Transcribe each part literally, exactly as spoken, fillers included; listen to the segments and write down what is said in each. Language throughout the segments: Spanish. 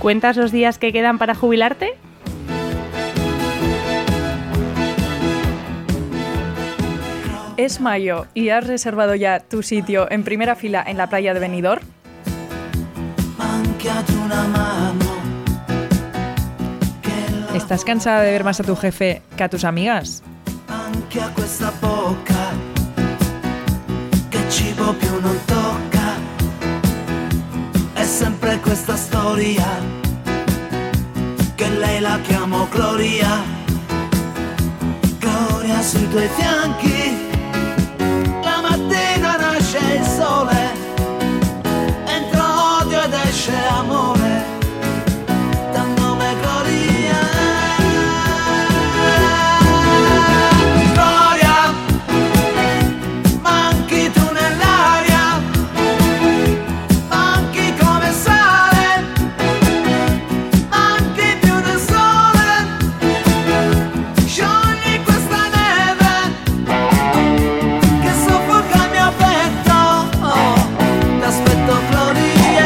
¿Cuentas los días que quedan para jubilarte? Es mayo y has reservado ya tu sitio en primera fila en la playa de Benidorm. ¿Estás cansada de ver más a tu jefe que a tus amigas? È sempre questa storia che lei la chiamo Gloria, Gloria sui tuoi fianchi, la mattina nasce il sole, entra odio ed esce amore, dal nome Gloria. Gloria, manchi tu nell'aria, manchi come sale, manchi più del sole, sciogli questa neve che soffoca il mio petto, oh, t'aspetto Gloria.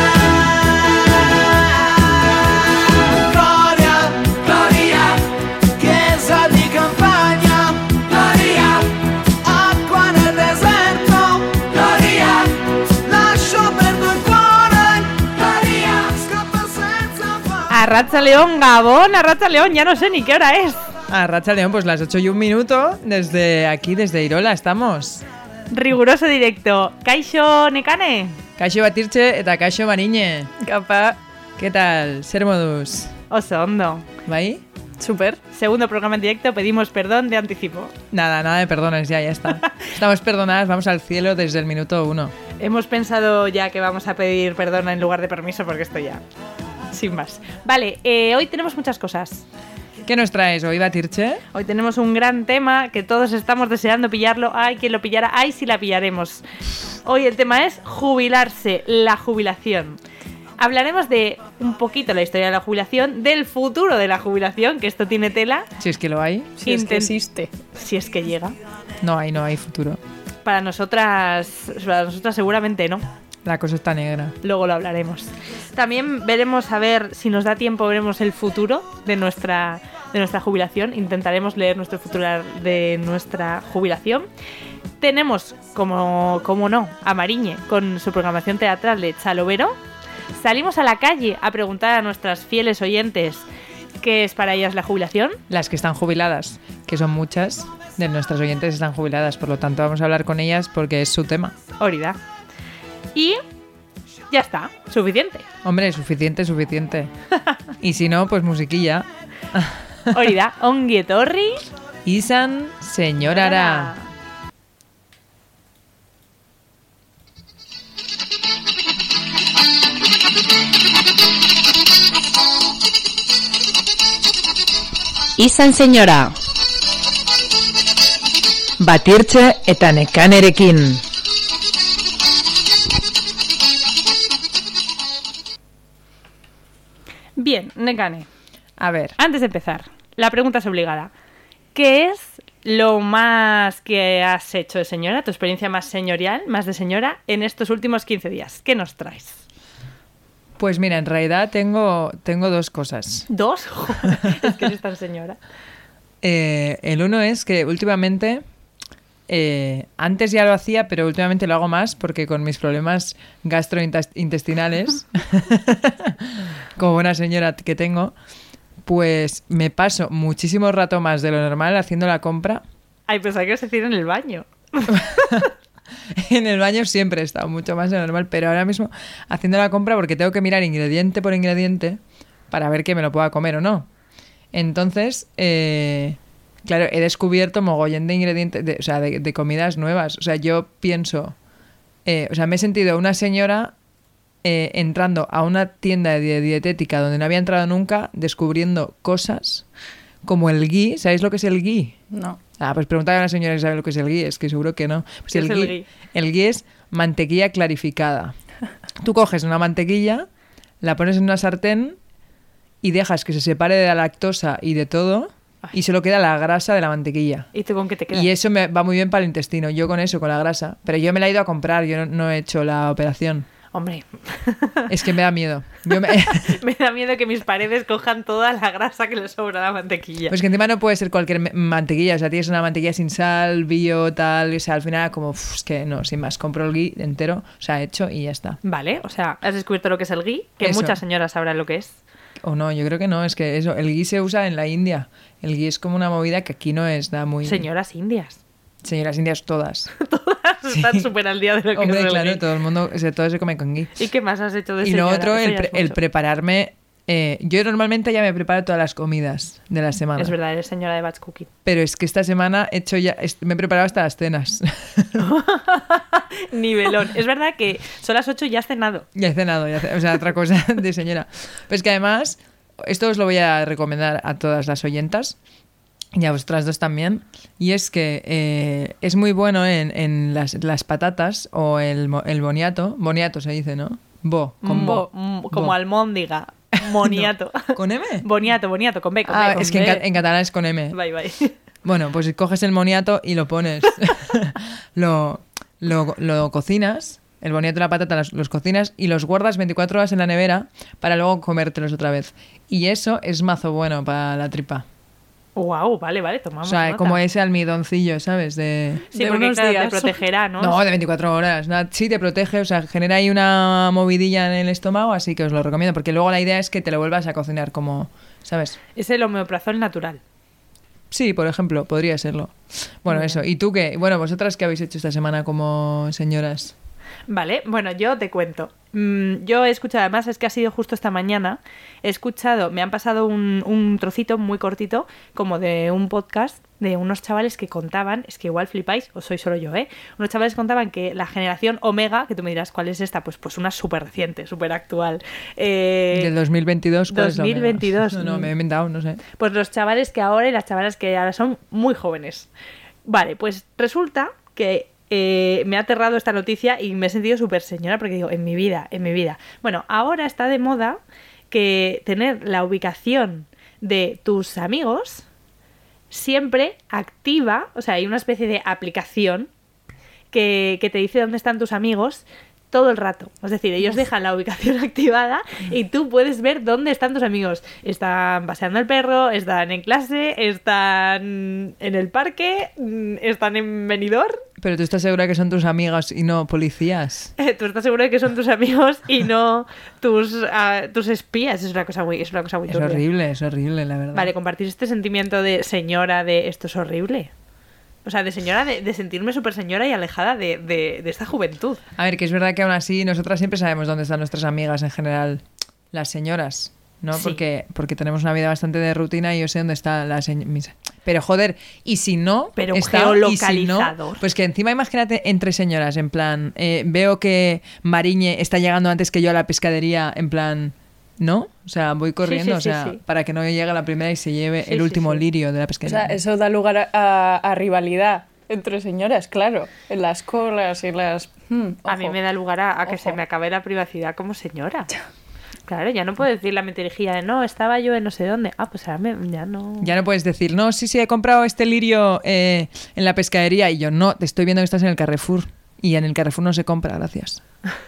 Gloria, Gloria, chiesa di campagna, Gloria, acqua nel deserto, Gloria, lascio perdo il cuore, Gloria, scappa senza fare. Arracha León, Gabón, Arracha León, ya no sé ni qué hora es. A Racha León, pues las ocho y un minuto, desde aquí, desde Irola, estamos. Riguroso directo. Kaixo Nekane. Kaixo Batirche eta Kaixo Mariñe. Capa, ¿Qué tal? Ser modus. Oso ondo. ¿Vai? súper. Segundo programa en directo, pedimos perdón de anticipo. Nada, nada de perdones, ya, ya está. Estamos perdonadas, vamos al cielo desde el minuto uno. Hemos pensado ya que vamos a pedir perdón en lugar de permiso, porque esto ya, sin más. Vale, eh, hoy tenemos muchas cosas. ¿Qué nos traes hoy, Batirche? Hoy tenemos un gran tema que todos estamos deseando pillarlo. Ay, quien lo pillara, ay, si la pillaremos. Hoy el tema es jubilarse, la jubilación. Hablaremos de un poquito la historia de la jubilación, del futuro de la jubilación, que esto tiene tela. Si es que lo hay. Si es que Intent- existe. Si es que llega. No hay, no hay futuro. Para nosotras, para nosotras seguramente no. La cosa está negra. Luego lo hablaremos. También veremos, a ver si nos da tiempo, veremos el futuro de nuestra, de nuestra jubilación. Intentaremos leer nuestro futuro de nuestra jubilación. Tenemos, como, como no, a Mariñe con su programación teatral de Chalovero. Salimos a la calle a preguntar a nuestras fieles oyentes qué es para ellas la jubilación. Las que están jubiladas, que son muchas de nuestras oyentes están jubiladas, por lo tanto vamos a hablar con ellas porque es su tema. Orida. Y ya está, suficiente. Hombre, suficiente, suficiente. Y si no, pues musiquilla. Orida, ongi etorri. Izan señorara. Izan señora. Batirche eta nekanerekin. Bien, Nekane. A ver, Antes de empezar, la pregunta es obligada. ¿Qué es lo más que has hecho de señora, tu experiencia más señorial, más de señora, en estos últimos quince días? ¿Qué nos traes? pues mira, en realidad tengo, tengo dos cosas. ¿Dos? Joder, es que eres tan señora. Eh, el uno es que últimamente, eh, antes ya lo hacía, pero últimamente lo hago más porque con mis problemas gastrointestinales, como buena señora que tengo, pues me paso muchísimo rato más de lo normal haciendo la compra. Ay, pensaba que ibas a decir en el baño. En el baño siempre he estado mucho más de lo normal, pero ahora mismo haciendo la compra porque tengo que mirar ingrediente por ingrediente para ver que me lo pueda comer o no. Entonces, eh, claro, he descubierto mogollón de ingredientes, de, o sea, de, de comidas nuevas. O sea, yo pienso, eh, o sea, me he sentido una señora eh, entrando a una tienda de dietética donde no había entrado nunca, descubriendo cosas como el ghee. ¿Sabéis lo que es el ghee? No. Ah, pues preguntad a una señora que sabe lo que es el ghee, es que seguro que no. Pues ¿Qué el, es el ghee, ghee? el ghee es mantequilla clarificada. Tú coges una mantequilla, la pones en una sartén y dejas que se separe de la lactosa y de todo y solo queda la grasa de la mantequilla. ¿Y tú con qué te quedas? Y eso me va muy bien para el intestino, yo con eso, con la grasa. Pero yo me la he ido a comprar, yo no, no he hecho la operación. Hombre, Es que me da miedo. Yo me- me da miedo que mis paredes cojan toda la grasa que le sobra a la mantequilla. Pues que encima no puede ser cualquier me- mantequilla. O sea, tienes una mantequilla sin sal, bio, tal. O sea, al final como, uf, es que no, sin más. Compro el ghee entero, o sea, hecho y ya está. Vale, o sea, has descubierto lo que es el ghee, que Eso. muchas señoras sabrán lo que es. O no, yo creo que no. Es que eso, el ghee se usa en la India. El ghee es como una movida que aquí no es nada muy... Señoras indias. Señoras indias todas. Están súper al día de lo que Hombre, es el claro, ghee. todo el mundo, o sea, todo se come con ghee. ¿Y qué más has hecho de Y lo señora? otro, Eso el, ya pre- es el mucho. prepararme... eh, yo normalmente ya me preparo todas las comidas de la semana. Es verdad, eres señora de batch cooking. Pero es que esta semana he hecho ya... est- Me he preparado hasta las cenas. Nivelón. Es verdad que son las ocho y ya has cenado. Ya he cenado, ya he ce- o sea, otra cosa de señora. Pues que además, esto os lo voy a recomendar a todas las oyentas y a vosotras dos también. Y es que eh, es muy bueno en, en las, las patatas o el, mo- el boniato. Boniato se dice, ¿no? Bo, con bo. Bo- mm, como Bo. almóndiga. Moniato. ¿Con M? Boniato, boniato, con B, con Ah, B, con es que en, B. ca- en catalán es con M. Bye, bye. Bueno, pues coges el boniato y lo pones. lo, lo, lo cocinas. El boniato y la patata los, los cocinas y los guardas veinticuatro horas en la nevera para luego comértelos otra vez. Y eso es mazo bueno para la tripa. Wow, vale, vale, tomamos O sea, nota. como ese almidoncillo, ¿sabes? De... Sí, de porque unos claro, te días. protegerá, ¿no? No, de veinticuatro horas. Nada, sí, te protege, o sea, genera ahí una movidilla en el estómago, así que os lo recomiendo, porque luego la idea es que te lo vuelvas a cocinar como, ¿sabes? Es el omeprazol natural. Sí, por ejemplo, podría serlo. Bueno, eso. ¿Y tú qué? Bueno, vosotras, ¿qué habéis hecho esta semana como señoras? Vale, bueno, yo te cuento. Mm, yo he escuchado, además es que ha sido justo esta mañana, he escuchado, me han pasado un, un trocito muy cortito, como de un podcast de unos chavales que contaban, es que igual flipáis, o soy solo yo, ¿eh? Unos chavales contaban que la generación Omega, que tú me dirás cuál es esta, pues, pues una súper reciente, súper actual. Eh, ¿Del dos mil veintidós? ¿Cuál es la dos mil veintidós. Omega? No, no, me he inventado, no sé. Pues los chavales que ahora y las chavalas que ahora son muy jóvenes. Vale, pues resulta que eh, me ha aterrado esta noticia y me he sentido súper señora porque digo, en mi vida, en mi vida. Bueno, ahora está de moda que tener la ubicación de tus amigos siempre activa, o sea, hay una especie de aplicación que, que te dice dónde están tus amigos todo el rato. Es decir, ellos dejan la ubicación activada y tú puedes ver dónde están tus amigos. Están paseando el perro, están en clase, están en el parque, están en Benidorm. Pero tú estás segura que son tus amigas y no policías. Tú estás seguro de que son tus amigos y no tus, uh, tus espías. Es una cosa muy, es una cosa muy Es turbia. horrible, es horrible, la verdad. Vale, compartir este sentimiento de señora de esto es horrible. O sea, de señora, de, de sentirme súper señora y alejada de, de, de esta juventud. A ver, que es verdad que aún así nosotras siempre sabemos dónde están nuestras amigas en general, las señoras, ¿no? Sí. Porque, porque tenemos una vida bastante de rutina y yo sé dónde está la señora. Pero joder, y si no, Pero un está, y si no, geolocalizador. pues que encima imagínate entre señoras, en plan, eh, veo que Mariñe está llegando antes que yo a la pescadería, en plan, ¿no? O sea, voy corriendo, sí, sí, o sea, sí. para que no llegue la primera y se lleve Sí, el sí, último sí. lirio de la O pescadería. sea, eso da lugar a, a- a rivalidad entre señoras, claro. En las colas y las... hmm, A mí ojo. me da lugar a, a que Ojo. se me acabe la privacidad como señora. Claro, ya no puedo decir la mentirijilla de no, estaba yo en no sé dónde. Ah, pues ahora me- ya no. Ya no puedes decir, no, sí, sí, he comprado este lirio eh, en la pescadería. Y yo, no, te estoy viendo que estás en el Carrefour. Y en el Carrefour no se compra, gracias.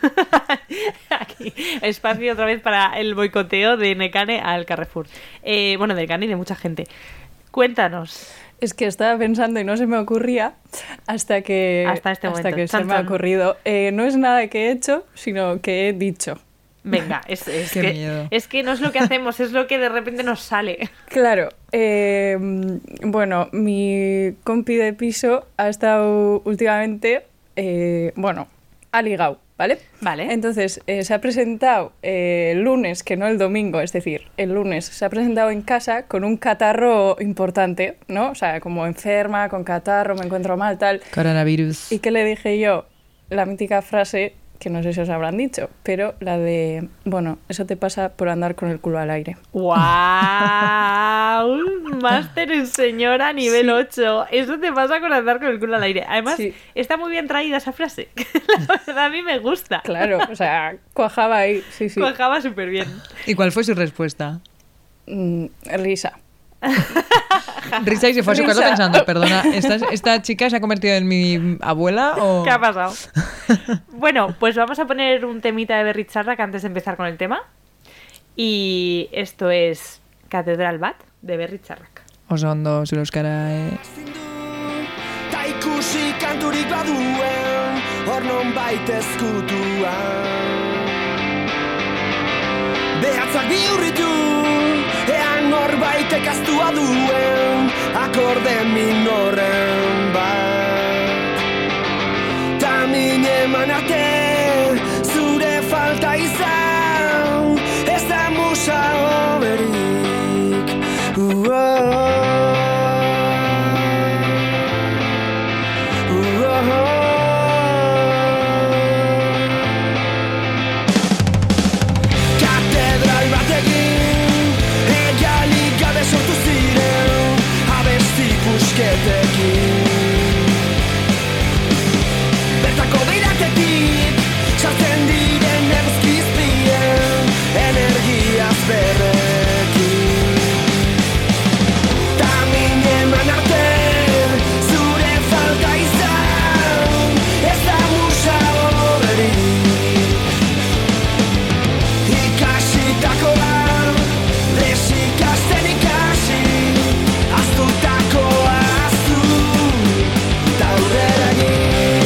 Aquí, espacio otra vez para el boicoteo de Nekane al Carrefour. Eh, bueno, de Nekane y de mucha gente. Cuéntanos. Es que estaba pensando y no se me ocurría hasta que, Hasta este momento. que Chan, se me ha chan. ocurrido. Eh, no es nada que he hecho, sino que he dicho. Venga, es, es, Qué que, miedo. es que no es lo que hacemos, es lo que de repente nos sale. Claro, eh, bueno, mi compi de piso ha estado últimamente, eh, bueno, ha ligado, ¿vale? Vale. Entonces, eh, se ha presentado eh, el lunes, que no el domingo, es decir, el lunes se ha presentado en casa con un catarro importante, ¿no? O sea, como enferma, con catarro, me encuentro mal, tal. Coronavirus. ¿Y qué le dije yo? La mítica frase, que no sé si os habrán dicho, pero la de, bueno, eso te pasa por andar con el culo al aire. ¡Wow! Un máster en señora a nivel Sí. ocho. Eso te pasa con andar con el culo al aire. Además, Sí. está muy bien traída esa frase. La verdad, a mí me gusta. Claro, o sea, cuajaba ahí, sí, sí. Cuajaba súper bien. ¿Y cuál fue su respuesta? Mm, risa. Risa y se fue a su casa Risa. pensando, perdona, ¿esta, ¿esta chica se ha convertido en mi abuela o...? ¿Qué ha pasado? Bueno, pues vamos a poner un temita de Berry Charrac antes de empezar con el tema. Y esto es Catedral Bat de Berry Charrac. Oso ondo, zure euskara, eh? Ta ikusi kanturik baduen, hor nonbait ezkutuan. Behatzak bihurritu, ean norbaitek aztua duen, akorde minorren bat. Ta min eman arte, zure falta izan, ez da musa oberik. Uoh. Katedral batekin egalik gabe sortu ziren abesti pusketekin. Bertako beiratetik sartzen diren eguzkizpien energiaz berrekin. Ta min eman arte zure falta izan ez da musa oberik. Ikasitakoa desikasten ikasi, aztutakoa aztu ta aurrera egin.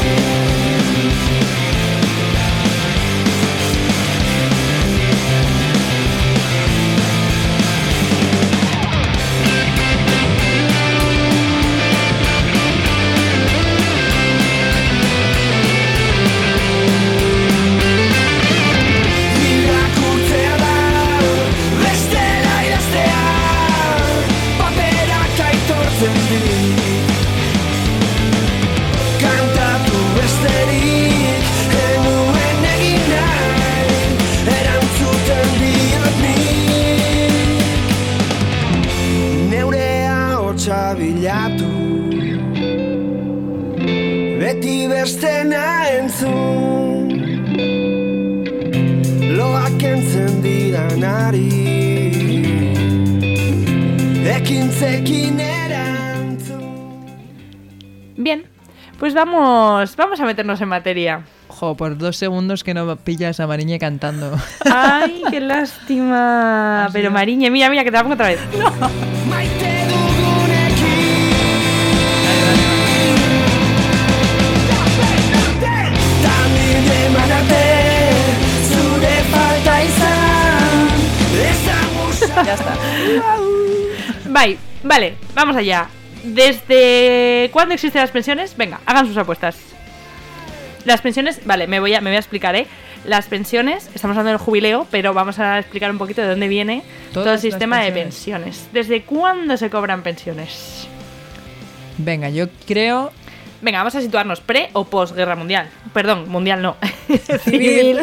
Irakurtzea da, bestela idaztea, paperak aitortzen dit. Kantatu besterik, enuen egin nahi, erantzuten diot nik. Neure ahotsa bilatu, beti bestena entzun. Loak entzen diranari, ekintzekin erantzun. Bien, pues vamos, vamos a meternos en materia. Jo, por dos segundos que no pillas a Mariñe cantando. Ay, qué lástima. Pero Mariñe, mira, mira, que te la pongo otra vez. Maite dugunekin. Ta min eman arte, zure falta izan, ez da musa. Ya está. Bye, vale, vamos allá. ¿Desde cuándo existen las pensiones? Venga, hagan sus apuestas. Las pensiones, vale, me voy a, me voy a explicar, ¿eh? Las pensiones, estamos hablando del jubileo, pero vamos a explicar un poquito de dónde viene todo el Todas las sistema de pensiones. pensiones. ¿Desde cuándo se cobran pensiones? Venga, yo creo... Venga, vamos a situarnos pre o post guerra mundial. Perdón, mundial no. Civil.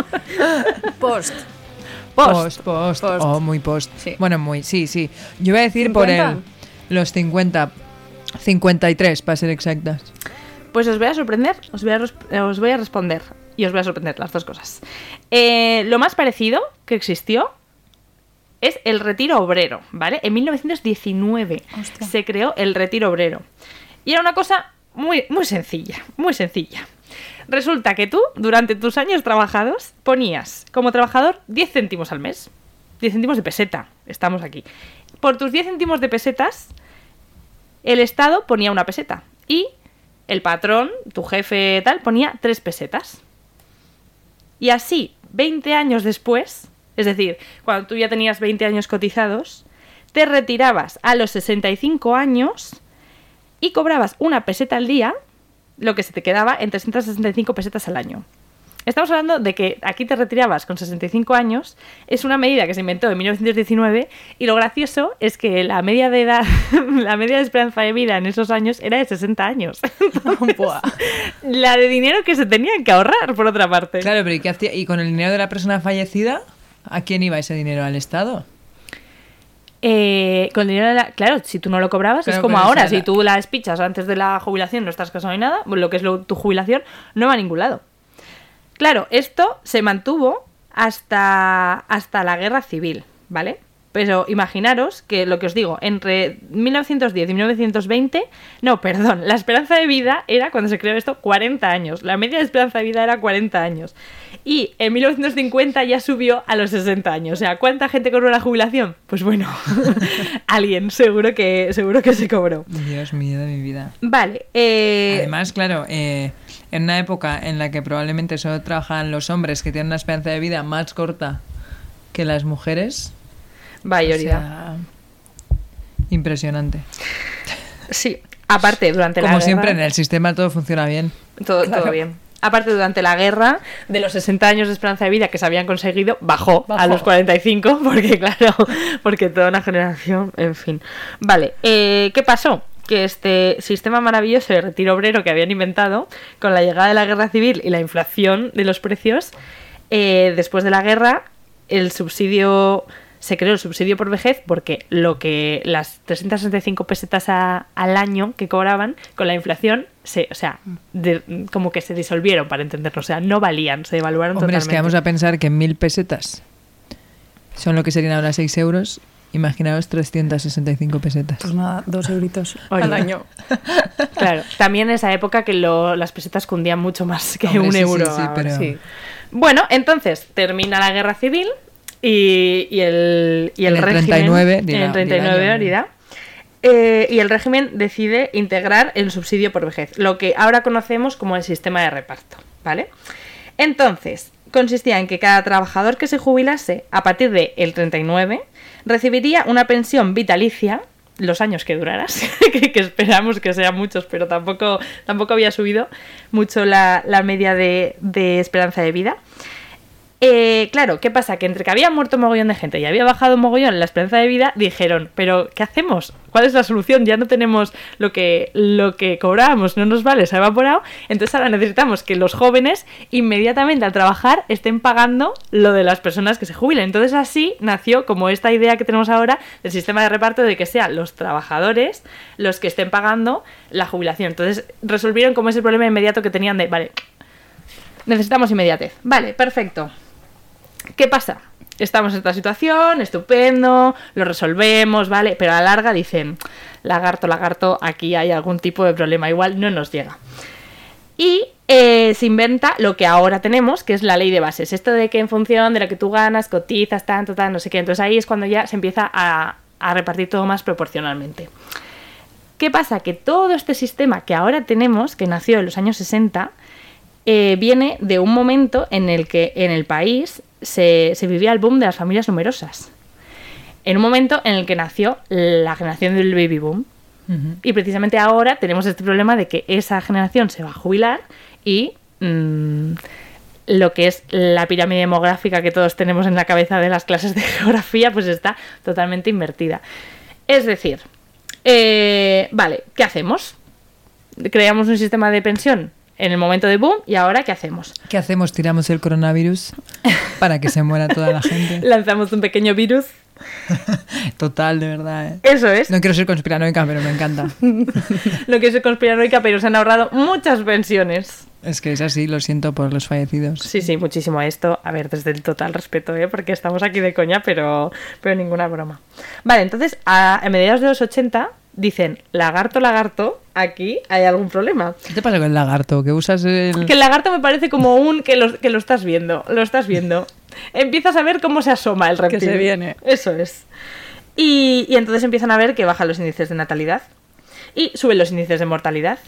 Post. Post. Post, post. Post. Oh, muy post. Sí. Bueno, muy, sí, sí. Yo voy a decir por el... ¿cincuenta? Los cincuenta. cincuenta y tres, para ser exactas. Pues os voy a sorprender, os voy a, res- eh, os voy a responder y os voy a sorprender las dos cosas. Eh, lo más parecido que existió es el retiro obrero, ¿vale? En mil novecientos diecinueve Hostia. se creó el retiro obrero. Y era una cosa muy, muy sencilla, muy sencilla. Resulta que tú, durante tus años trabajados, ponías como trabajador diez céntimos al mes. diez céntimos de peseta, estamos aquí. Por tus diez céntimos de pesetas, el Estado ponía una peseta. Y el patrón, tu jefe tal, ponía tres pesetas. Y así, veinte años después, es decir, cuando tú ya tenías veinte años cotizados, te retirabas a los sesenta y cinco años y cobrabas una peseta al día, lo que se te quedaba en trescientas sesenta y cinco pesetas al año. Estamos hablando de que aquí te retirabas con sesenta y cinco años, es una medida que se inventó en mil novecientos diecinueve y lo gracioso es que la media de edad, la media de esperanza de vida en esos años era de sesenta años. Entonces, Buah. la de dinero que se tenían que ahorrar, por otra parte. Claro, pero ¿y qué hacía? ¿Y con el dinero de la persona fallecida? ¿A quién iba ese dinero? ¿Al Estado? Eh, con el dinero de la... Claro, si tú no lo cobrabas, Claro, es como pero ahora. esa era- Si tú la despichas antes de la jubilación, no estás casado ni nada, lo que es lo- tu jubilación, no va a ningún lado. Claro, esto se mantuvo hasta, hasta la guerra civil, ¿vale? Pero imaginaros que lo que os digo, entre mil novecientos diez y mil novecientos veinte, no, perdón, la esperanza de vida era, cuando se creó esto, cuarenta años. La media de esperanza de vida era cuarenta años. Y en mil novecientos cincuenta ya subió a los sesenta años. O sea, ¿cuánta gente cobró la jubilación? Pues bueno, alguien, seguro que, seguro que se cobró. Dios mío de mi vida. Vale. Eh... Además, claro, eh, en una época en la que probablemente solo trabajan los hombres que tienen una esperanza de vida más corta que las mujeres... Vaya, o sea, impresionante. Sí, aparte, durante la Como guerra... siempre, en el sistema todo funciona bien. Todo, claro. todo bien. Aparte, durante la guerra, de los sesenta años de esperanza de vida que se habían conseguido, bajó, bajó. a los cuarenta y cinco, porque claro, porque toda una generación, en fin. Vale, eh, ¿qué pasó? Que este sistema maravilloso de retiro obrero que habían inventado, con la llegada de la guerra civil y la inflación de los precios, eh, después de la guerra, el subsidio... se creó el subsidio por vejez porque lo que las trescientas sesenta y cinco pesetas a, al año que cobraban con la inflación, se, o sea, de, como que se disolvieron, para entenderlo, o sea, no valían, se devaluaron Hombre, totalmente. es que vamos a pensar que mil pesetas son lo que serían ahora seis euros. Imaginaos trescientas sesenta y cinco pesetas. Pues nada, dos euritos Oye. al año. Claro, también en esa época que lo, las pesetas cundían mucho más que Hombre, un sí, euro. Sí, sí, ahora. pero... Sí. Bueno, entonces termina la guerra civil. Y, y el, y el, el régimen, treinta y nueve, en dirá, el treinta y nueve dirá, dirá, eh, y el régimen decide integrar el subsidio por vejez, lo que ahora conocemos como el sistema de reparto, ¿vale? Entonces, consistía en que cada trabajador que se jubilase a partir del treinta y nueve recibiría una pensión vitalicia, los años que duraras, que, que esperamos que sean muchos, pero tampoco, tampoco había subido mucho la, la media de, de esperanza de vida. Eh, claro, ¿qué pasa? Que entre que había muerto un mogollón de gente y había bajado un mogollón la esperanza de vida, dijeron, pero ¿qué hacemos? ¿Cuál es la solución? Ya no tenemos lo que, lo que cobrábamos, no nos vale, se ha evaporado, entonces ahora necesitamos que los jóvenes inmediatamente al trabajar estén pagando lo de las personas que se jubilen. Entonces así nació como esta idea que tenemos ahora del sistema de reparto de que sean los trabajadores los que estén pagando la jubilación. Entonces resolvieron como ese problema inmediato que tenían de, vale, necesitamos inmediatez. Vale, perfecto. ¿Qué pasa? Estamos en esta situación, estupendo, lo resolvemos, ¿vale? Pero a la larga dicen, lagarto, lagarto, aquí hay algún tipo de problema, igual no nos llega. Y eh, se inventa lo que ahora tenemos, que es la ley de bases. Esto de que en función de lo que tú ganas, cotizas, tanto, tanto, no sé qué. Entonces ahí es cuando ya se empieza a, a repartir todo más proporcionalmente. ¿Qué pasa? Que todo este sistema que ahora tenemos, que nació en los años sesenta, eh, viene de un momento en el que en el país se, se vivía el boom de las familias numerosas. En un momento en el que nació la generación del baby boom. Uh-huh. Y precisamente ahora tenemos este problema de que esa generación se va a jubilar y mmm, lo que es la pirámide demográfica que todos tenemos en la cabeza de las clases de geografía, pues está totalmente invertida. Es decir, eh, vale, ¿qué hacemos? Creamos un sistema de pensión en el momento de boom y ahora ¿qué hacemos? ¿Qué hacemos? Tiramos el coronavirus para que se muera toda la gente. Lanzamos un pequeño virus. Total, de verdad, ¿eh? Eso es. No quiero ser conspiranoica, pero me encanta. No quiero ser conspiranoica, pero se han ahorrado muchas pensiones. Es que es así, lo siento por los fallecidos. Sí, sí, muchísimo esto. A ver, desde el total respeto, ¿eh? Porque estamos aquí de coña, pero, pero ninguna broma. Vale, entonces, a, a mediados de los ochenta, dicen, lagarto, lagarto, aquí hay algún problema. ¿Qué te pasa con el lagarto? ¿Que usas el...? Que el lagarto me parece como un que lo, que lo estás viendo, lo estás viendo. Empiezas a ver cómo se asoma el reptil. Que se viene. Eso es. Y, y entonces empiezan a ver que bajan los índices de natalidad y suben los índices de mortalidad.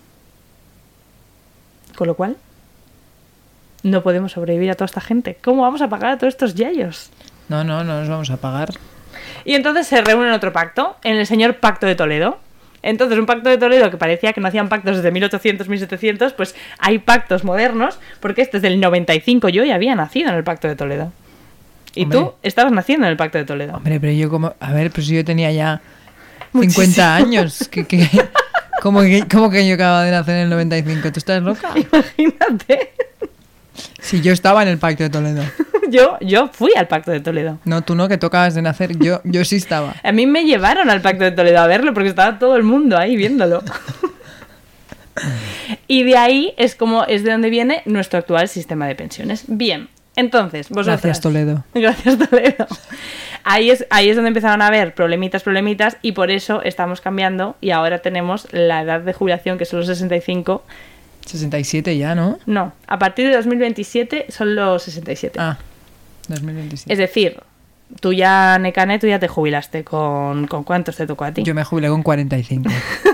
Con lo cual, no podemos sobrevivir a toda esta gente. ¿Cómo vamos a pagar a todos estos yayos? No, no, no nos vamos a pagar. Y entonces se reúne en otro pacto, en el señor Pacto de Toledo. Entonces, un pacto de Toledo que parecía que no hacían pactos desde mil ochocientos, mil setecientos, pues hay pactos modernos, porque este es del noventa y cinco, yo ya había nacido en el Pacto de Toledo. Y Hombre. tú estabas naciendo en el Pacto de Toledo. Hombre, pero yo como... A ver, pues yo tenía ya Muchísimo. cincuenta años. ¿Qué, qué? ¿Cómo, que, ¿Cómo que yo acababa de nacer en el noventa y cinco? ¿Tú estás loca? Imagínate. Si yo estaba en el Pacto de Toledo. Yo, yo fui al Pacto de Toledo. No, tú no, que tú acabas de nacer. Yo, yo sí estaba. A mí me llevaron al Pacto de Toledo a verlo porque estaba todo el mundo ahí viéndolo. Y de ahí es como es de donde viene nuestro actual sistema de pensiones. Bien, Entonces, vosotras... Gracias, Toledo. Gracias, Toledo. Ahí es, ahí es donde empezaron a haber problemitas, problemitas, y por eso estamos cambiando y ahora tenemos la edad de jubilación, que son los sesenta y cinco. sesenta y siete ya, ¿no? No, a partir de dos mil veintisiete son los sesenta y siete. Ah, dos mil veintisiete. Es decir, tú ya, Nekane, tú ya te jubilaste. ¿Con, ¿con cuántos te tocó a ti? Yo me jubilé con cuarenta y cinco.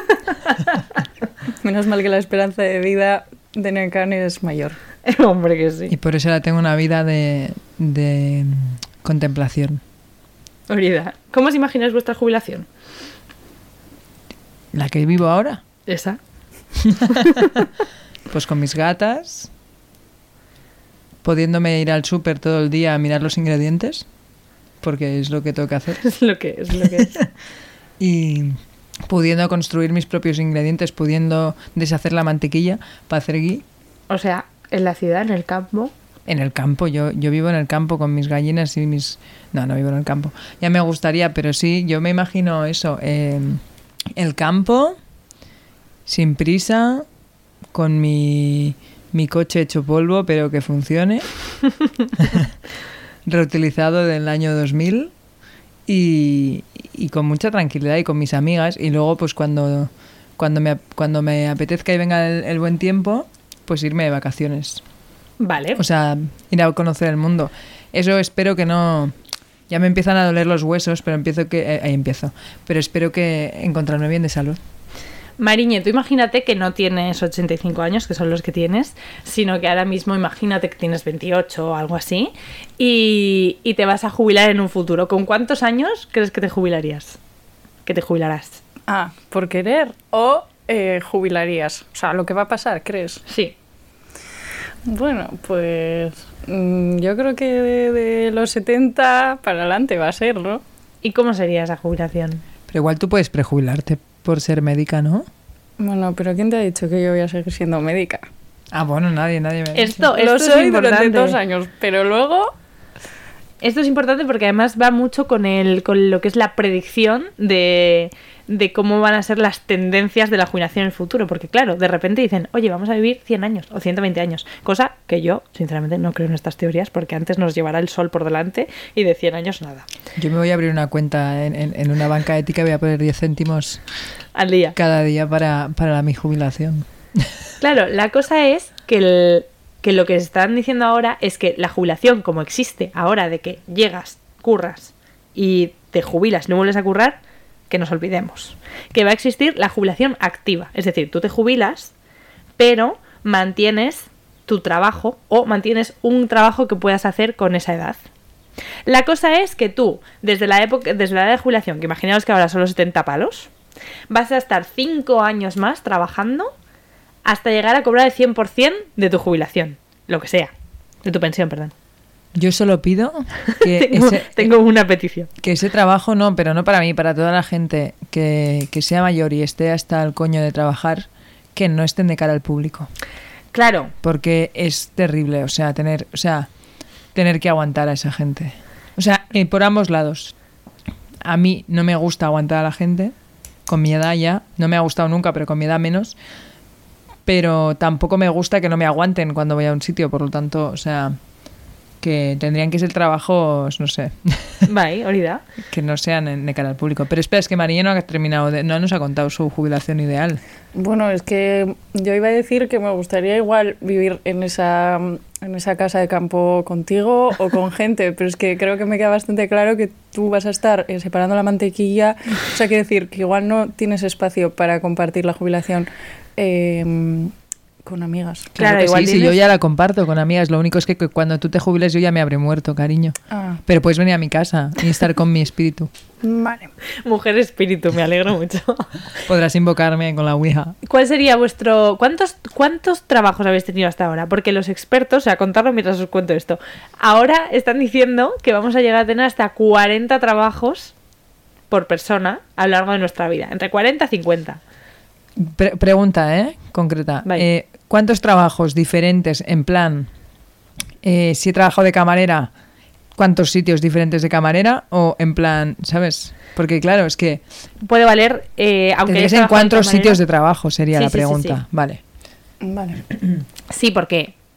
Menos mal que la esperanza de vida de Nekane es mayor. Hombre, que sí. Y por eso ahora tengo una vida de, de contemplación. Orida, ¿cómo os imagináis vuestra jubilación? ¿La que vivo ahora? ¿Esa? Pues con mis gatas, pudiéndome ir al súper todo el día a mirar los ingredientes, porque es lo que tengo que hacer. Es lo que es. Lo que es. Y pudiendo construir mis propios ingredientes, pudiendo deshacer la mantequilla para hacer ghee. O sea, en la ciudad, en el campo... En el campo, yo, yo vivo en el campo con mis gallinas y mis... No, no vivo en el campo. Ya me gustaría, pero sí, yo me imagino eso. Eh, el campo, sin prisa, con mi, mi coche hecho polvo, pero que funcione. Reutilizado del año dos mil. Y, y con mucha tranquilidad y con mis amigas. Y luego, pues cuando, cuando, me, cuando me apetezca y venga el, el buen tiempo, pues irme de vacaciones. Vale. O sea, ir a conocer el mundo. Eso espero que no... Ya me empiezan a doler los huesos, pero empiezo que... Eh, ahí empiezo. Pero espero que encontrarme bien de salud. Mariñe, tú imagínate que no tienes ochenta y cinco años, que son los que tienes, sino que ahora mismo imagínate que tienes veintiocho o algo así, y, y te vas a jubilar en un futuro. ¿Con cuántos años crees que te jubilarías? Que te jubilarás. Ah, ¿por querer o eh, jubilarías? O sea, lo que va a pasar, ¿crees? Sí. Bueno, pues mmm, yo creo que de, de los setenta para adelante va a ser, ¿no? ¿Y cómo sería esa jubilación? Pero igual tú puedes prejubilarte por ser médica, ¿no? Bueno, pero ¿quién te ha dicho que yo voy a seguir siendo médica? Ah, bueno, nadie, nadie me ha dicho. Esto, esto Lo es soy importante. durante dos años, pero luego... Esto es importante porque además va mucho con el con lo que es la predicción de, de cómo van a ser las tendencias de la jubilación en el futuro. Porque claro, de repente dicen, oye, vamos a vivir cien años o ciento veinte años. Cosa que yo, sinceramente, no creo en estas teorías porque antes nos llevará el sol por delante y de cien años nada. Yo me voy a abrir una cuenta en, en, en una banca ética y voy a poner diez céntimos Al día. cada día para, para mi jubilación. Claro, la cosa es que, el, que lo que están diciendo ahora es que la jubilación, como existe ahora, de que llegas, curras y te jubilas, no vuelves a currar, que nos olvidemos. Que va a existir la jubilación activa. Es decir, tú te jubilas, pero mantienes tu trabajo o mantienes un trabajo que puedas hacer con esa edad. La cosa es que tú, desde la época, desde la edad de jubilación, que imaginaos que ahora son los setenta palos, vas a estar cinco años más trabajando hasta llegar a cobrar el cien por ciento de tu jubilación. Lo que sea. De tu pensión, perdón. Yo solo pido que, tengo, ese, tengo una petición. que ese trabajo, no, pero no para mí, para toda la gente que, que sea mayor y esté hasta el coño de trabajar, que no estén de cara al público. Claro. Porque es terrible, o sea, tener, o sea, tener que aguantar a esa gente. O sea, eh, por ambos lados. A mí no me gusta aguantar a la gente, con mi edad ya, no me ha gustado nunca, pero con mi edad menos. Pero tampoco me gusta que no me aguanten cuando voy a un sitio, por lo tanto, o sea, que tendrían que ser trabajos, no sé, Vale, Orida. que no sean de cara al público. Pero espera, es que María no ha terminado, de, no nos ha contado su jubilación ideal. Bueno, es que yo iba a decir que me gustaría igual vivir en esa, en esa casa de campo contigo o con gente, pero es que creo que me queda bastante claro que tú vas a estar eh, separando la mantequilla, o sea, quiero decir que igual no tienes espacio para compartir la jubilación eh, con amigas. Claro, Claro, que igual sí, sí, tienes- yo ya la comparto con amigas. Lo único es que cuando tú te jubiles yo ya me habré muerto, cariño. Ah, Pero puedes venir a mi casa y estar con mi espíritu. vale. Mujer espíritu, me alegro mucho. Podrás invocarme con la ouija. ¿Cuál sería vuestro... ¿Cuántos, cuántos trabajos habéis tenido hasta ahora? Porque los expertos, o sea, contadlo mientras os cuento esto, ahora están diciendo que vamos a llegar a tener hasta cuarenta trabajos por persona a lo largo de nuestra vida. Entre cuarenta y cincuenta. Pre- pregunta, ¿eh? Concreta. Vale. Eh, ¿Cuántos trabajos diferentes, en plan, eh, si he trabajado de camarera, cuántos sitios diferentes de camarera? O en plan, ¿sabes? Porque claro, es que Puede valer, eh, aunque tendrías hayas en trabajado cuántos camarera- sitios de trabajo sería Sí, la sí, sí, pregunta. sí. Vale. Vale. Sí, porque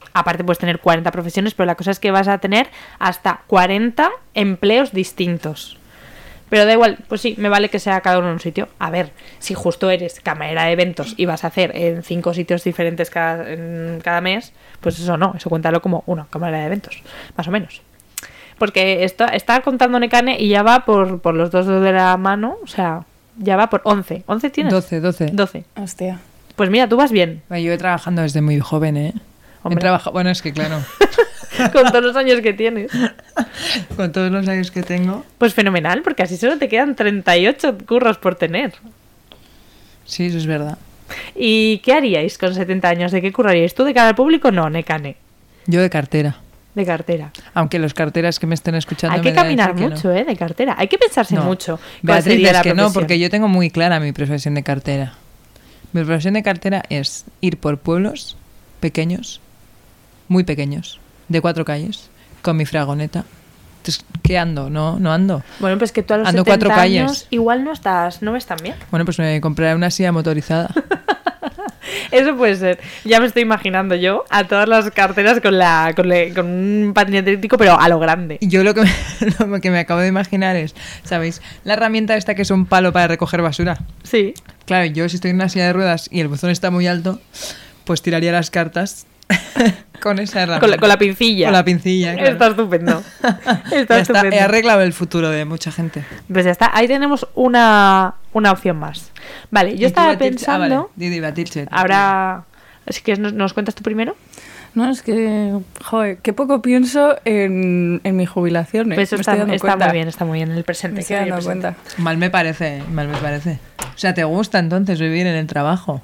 aparte puedes tener cuarenta profesiones, pero la cosa es que vas a tener hasta cuarenta empleos distintos. Pero da igual, pues sí, me vale que sea cada uno en un sitio. A ver, si justo eres camarera de eventos y vas a hacer en cinco sitios diferentes cada, en cada mes, pues eso no, eso cuéntalo como una camarera de eventos, más o menos. Porque esto, está contando Nekane y ya va por, por los dos dedos de la mano, o sea, ya va por once. ¿once tienes? doce, doce. doce. Hostia. Pues mira, tú vas bien. Yo he trabajando desde muy joven, ¿eh? Hombre. He trabajado, bueno, es que claro, Con todos los años que tienes. con todos los años que tengo. Pues fenomenal, porque así solo te quedan treinta y ocho curros por tener. Sí, eso es verdad. ¿Y qué haríais con setenta años? ¿De qué curraríais? ¿Tú de cara al público? No, Nekane. Yo de cartera. De cartera. Aunque los carteras que me estén escuchando Hay me que deben caminar decir que mucho, ¿eh? De cartera. Hay que pensarse no. mucho. No. cuál Beatriz, sería es la que no, profesión. porque yo tengo muy clara mi profesión de cartera. Mi profesión de cartera es ir por pueblos pequeños, muy pequeños, de cuatro calles, con mi fragoneta. Entonces, ¿qué ando? No, no ando. Bueno, pues que tú a los Ando setenta cuatro años calles. igual no estás, no ves tan bien. Bueno, pues me compraré una silla motorizada. Eso puede ser. Ya me estoy imaginando yo a todas las carteras con la con, le- con un patinete eléctrico, pero a lo grande. Y yo lo que, me, lo que me acabo de imaginar es, ¿sabéis? La herramienta esta que es un palo para recoger basura. Sí. Claro, yo si estoy en una silla de ruedas y el buzón está muy alto, pues tiraría las cartas con esa herramienta. Con la, con la pincilla. Con la pincilla, claro. Está estupendo. Está Ya está, estupendo. he arreglado el futuro de mucha gente. Pues ya está. Ahí tenemos una, una opción más. Vale, ¿Y yo tú, estaba Batilche? pensando... Ah, vale. Di, di, Batilche. Ahora... Así que nos, nos cuentas tú primero. No, es que, joder, qué poco pienso en, en mi jubilación. ¿eh? Pues eso Me está, estoy dando está cuenta. muy bien, está muy bien en el presente. Me estoy que haya dando presente. cuenta. Mal me parece, mal me parece. O sea, ¿te gusta entonces vivir en el trabajo?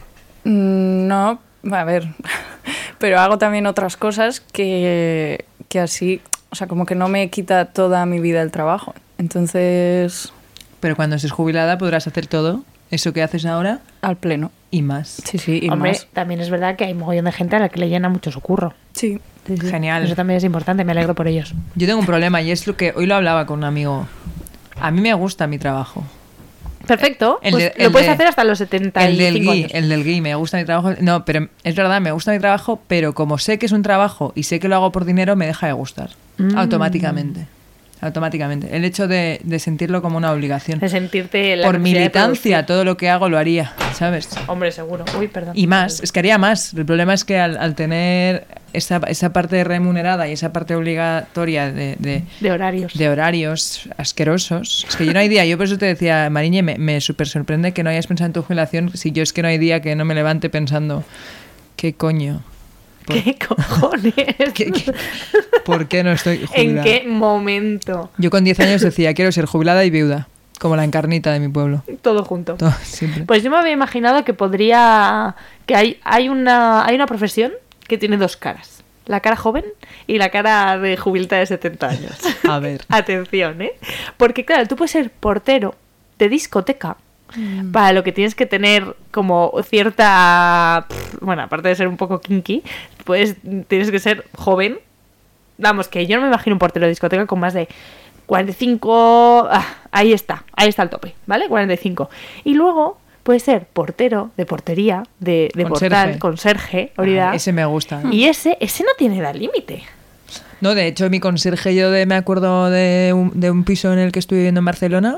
Mm, No, a ver, pero hago también otras cosas que, que así, o sea, como que no me quita toda mi vida el trabajo. Entonces, Pero cuando estés jubilada podrás hacer todo eso que haces ahora al pleno. y más. Sí, sí, y Hombre, más. también es verdad que hay mogollón de gente a la que le llena mucho su curro. Sí. Sí, sí. Genial. Eso también es importante, me alegro por ellos. Yo tengo un problema y es lo que hoy lo hablaba con un amigo. A mí me gusta mi trabajo. Perfecto, El pues de- lo el puedes de- hacer hasta los setenta y El del cinco gui, años. el del gui, me gusta mi trabajo. No, pero es verdad, me gusta mi trabajo, pero como sé que es un trabajo y sé que lo hago por dinero, me deja de gustar. Mm. Automáticamente. Automáticamente. El hecho de, de sentirlo como una obligación. De sentirte la Por necesidad de militancia, producir. todo lo que hago lo haría, ¿sabes? Hombre, seguro. Uy, perdón. Y más, es que haría más. El problema es que al, al tener esa, esa parte remunerada y esa parte obligatoria de, de, De horarios. de horarios asquerosos, es que yo no hay día, yo por eso te decía, Mariñe, me, me súper sorprende que no hayas pensado en tu jubilación, si yo es que no hay día que no me levante pensando, ¿qué coño? ¿Por, ¿Qué cojones? ¿Qué- qué- ¿por qué no estoy ¿En jubilada? qué momento? Yo con diez años decía, quiero ser jubilada y viuda, como la encarnita de mi pueblo. Todo junto. Todo, siempre. Pues yo me había imaginado que podría... Que hay, hay, una, hay una profesión que tiene dos caras. La cara joven y la cara de jubilada de setenta años. A ver. Atención, ¿eh? Porque claro, tú puedes ser portero de discoteca, para lo que tienes que tener como cierta... pff, Bueno, aparte de ser un poco kinky, pues tienes que ser joven. Vamos, que yo no me imagino un portero de discoteca con más de cuarenta y cinco... ah, ahí está, ahí está el tope, ¿vale? cuarenta y cinco. Y luego puede ser portero de portería, de, de Conserje. portal, conserje, ahorita. Ah, ese me gusta. Y ese, ese no tiene edad límite. No, de hecho, mi conserje, yo de, me acuerdo de un, de un piso en el que estuve viviendo en Barcelona,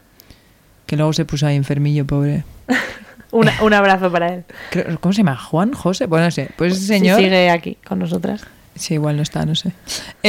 que luego se puso ahí enfermillo, pobre. Una- un abrazo para él. Creo- ¿Cómo se llama? ¿Juan? ¿José? Bueno, no sé. Pues ese Si señor... sigue aquí con nosotras. Sí, igual no está, no sé.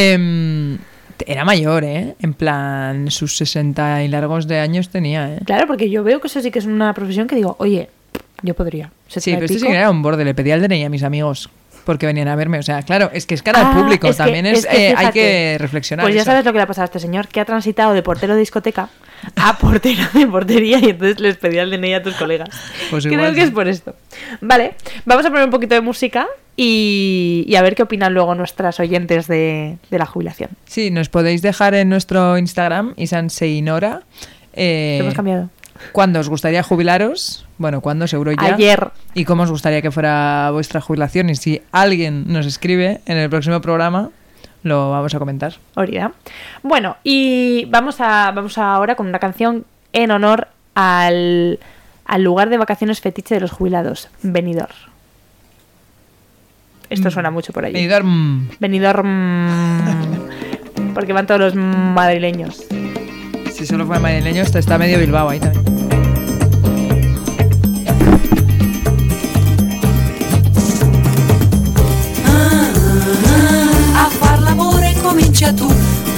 Em, era mayor, ¿eh? En plan, sus sesenta y largos de años tenía, ¿eh? Claro, porque yo veo que eso sí que es una profesión que digo, oye, yo podría. Sí, setenta y pero este pico. sí que era un borde. Le pedía el D N I a mis amigos porque venían a verme. O sea, claro, es que es cara al Ah, público. es que- También es, es que eh, hay fíjate, que reflexionar. Pues ya eso. sabes lo que le ha pasado a este señor, que ha transitado de portero de discoteca a portero de portería y entonces les pedía el D N I a tus colegas. Pues Creo igual que sí. es por esto. Vale, vamos a poner un poquito de música y, y a ver qué opinan luego nuestras oyentes de, de la jubilación. Sí, nos podéis dejar en nuestro Instagram, isanseinora. Eh, ¿Lo hemos cambiado? ¿Cuándo os gustaría jubilaros? Bueno, ¿cuándo? Seguro ya. Ayer. ¿Y cómo os gustaría que fuera vuestra jubilación? Y si alguien nos escribe en el próximo programa, lo vamos a comentar. Orida. Bueno, y vamos a vamos ahora con una canción en honor al, al lugar de vacaciones fetiche de los jubilados, Benidorm. Esto suena mucho por allí. Benidorm. Benidorm. Porque van todos los madrileños. Si solo fuera madrileño, esto está medio Bilbao ahí también. A far l'amore comincia tu,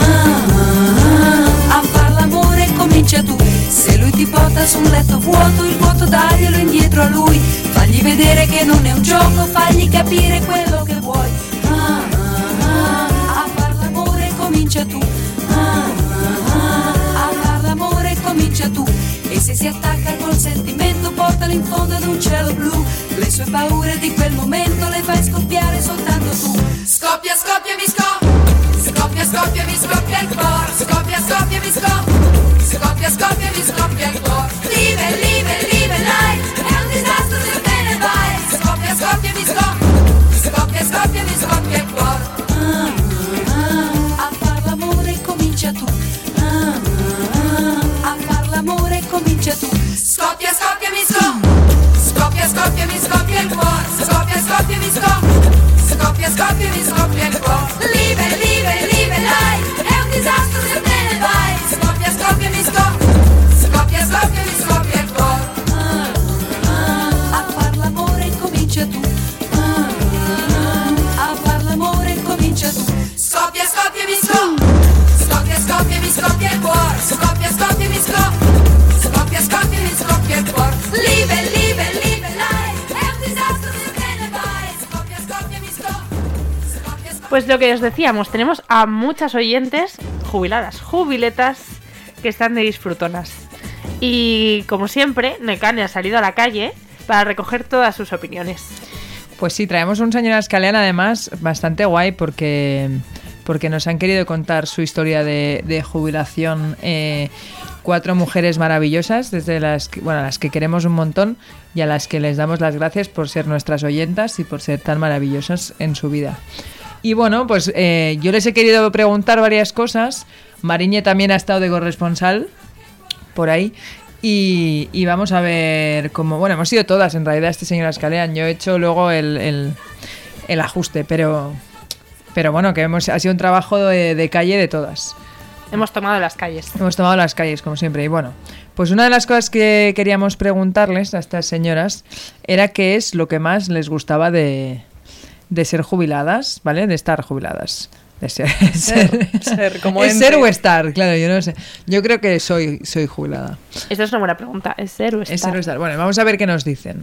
ah, a far l'amore comincia tu. Se lui ti porta su un letto vuoto, il vuoto daglielo indietro a lui. Fagli vedere che non è un gioco, fagli capire quello che vuoi. Ah, ah, a far l'amore comincia tu, ah, ah, a far l'amore comincia tu. E se si attacca col sentimento, portalo in fondo ad un cielo blu. Le sue paure di quel momento le fai scoppiare soltanto tu. Scoppia, scoppia, mi scoppia. Scoppia, scoppia, mi scoppia il cuore. Scoppia, scoppia, mi scoppia. Scoppia, scoppia, mi scoppia il cuore. Live, live, live, life. È un disastro se te ne vai. Scoppia, scoppia, mi scoppia. Scoppia, scoppia, mi scoppia il cuore. Ah, ah, a far l'amore comincia tu. Ah, ah, a far l'amore comincia tu. Scoppia, scoppia, mi scoppia. Scoppia, scoppia, mi scoppia il cuore. Scoppia, scoppia, mi scoppia. Scoppia, scoppia, mi scoppia il cuore. Live, live, live, life. È un disastro se te ne vai. Scoppia, scoppia, mi scoppia. Scoppia, scoppia, mi scoppia il cuore. Ah, ah, a far l'amore comincia tu. Ah, ah, a far l'amore comincia tu. Scoppia, scoppia, mi scoppia. Scoppia, scoppia, mi scoppia il cuore. Scoppia, scoppia, mi scoppia. Scoppia, scoppia, mi scoppia il cuore. Live, live, live, life. È un disastro se te ne vai. Scoppia, scoppia, mi scoppia. Scoppia, scoppia. Pues lo que os decíamos, tenemos a muchas oyentes jubiladas, jubiletas, que están de disfrutonas. Y como siempre, Nekane ha salido a la calle para recoger todas sus opiniones. Pues sí, traemos un señor Ascalean además bastante guay porque, porque nos han querido contar su historia de, de jubilación. Eh, cuatro mujeres maravillosas, desde las que, bueno, a las que queremos un montón y a las que les damos las gracias por ser nuestras oyentas y por ser tan maravillosas en su vida. Y bueno, pues eh, yo les he querido preguntar varias cosas. Mariñe también ha estado de corresponsal por ahí. Y, y vamos a ver cómo... Bueno, hemos sido todas en realidad este señor Ascalean. Yo he hecho luego el, el, el ajuste, pero, pero bueno, que hemos, ha sido un trabajo de, de calle de todas. Hemos tomado las calles. Hemos tomado las calles, como siempre. Y bueno, pues una de las cosas que queríamos preguntarles a estas señoras era qué es lo que más les gustaba de, de ser jubiladas, ¿vale? De estar jubiladas. De ser, ser, ser como es ente. ser o estar, claro, yo no sé. Yo creo que soy, soy jubilada. Esta es una buena pregunta. ¿Es ser o estar? Es ser o estar. Bueno, vamos a ver qué nos dicen.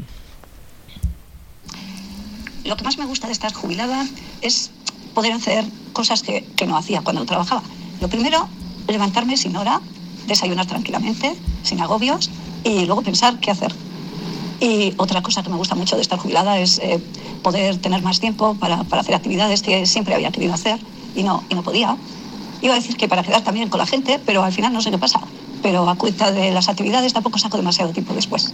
Lo que más me gusta de estar jubilada es poder hacer cosas que, que no hacía cuando trabajaba. Lo primero, levantarme sin hora, desayunar tranquilamente, sin agobios, y luego pensar qué hacer. Y otra cosa que me gusta mucho de estar jubilada es eh, poder tener más tiempo para, para hacer actividades que siempre había querido hacer y no, y no podía. Iba a decir que para quedar también con la gente, pero al final no sé qué pasa. Pero a cuenta de las actividades tampoco saco demasiado tiempo después.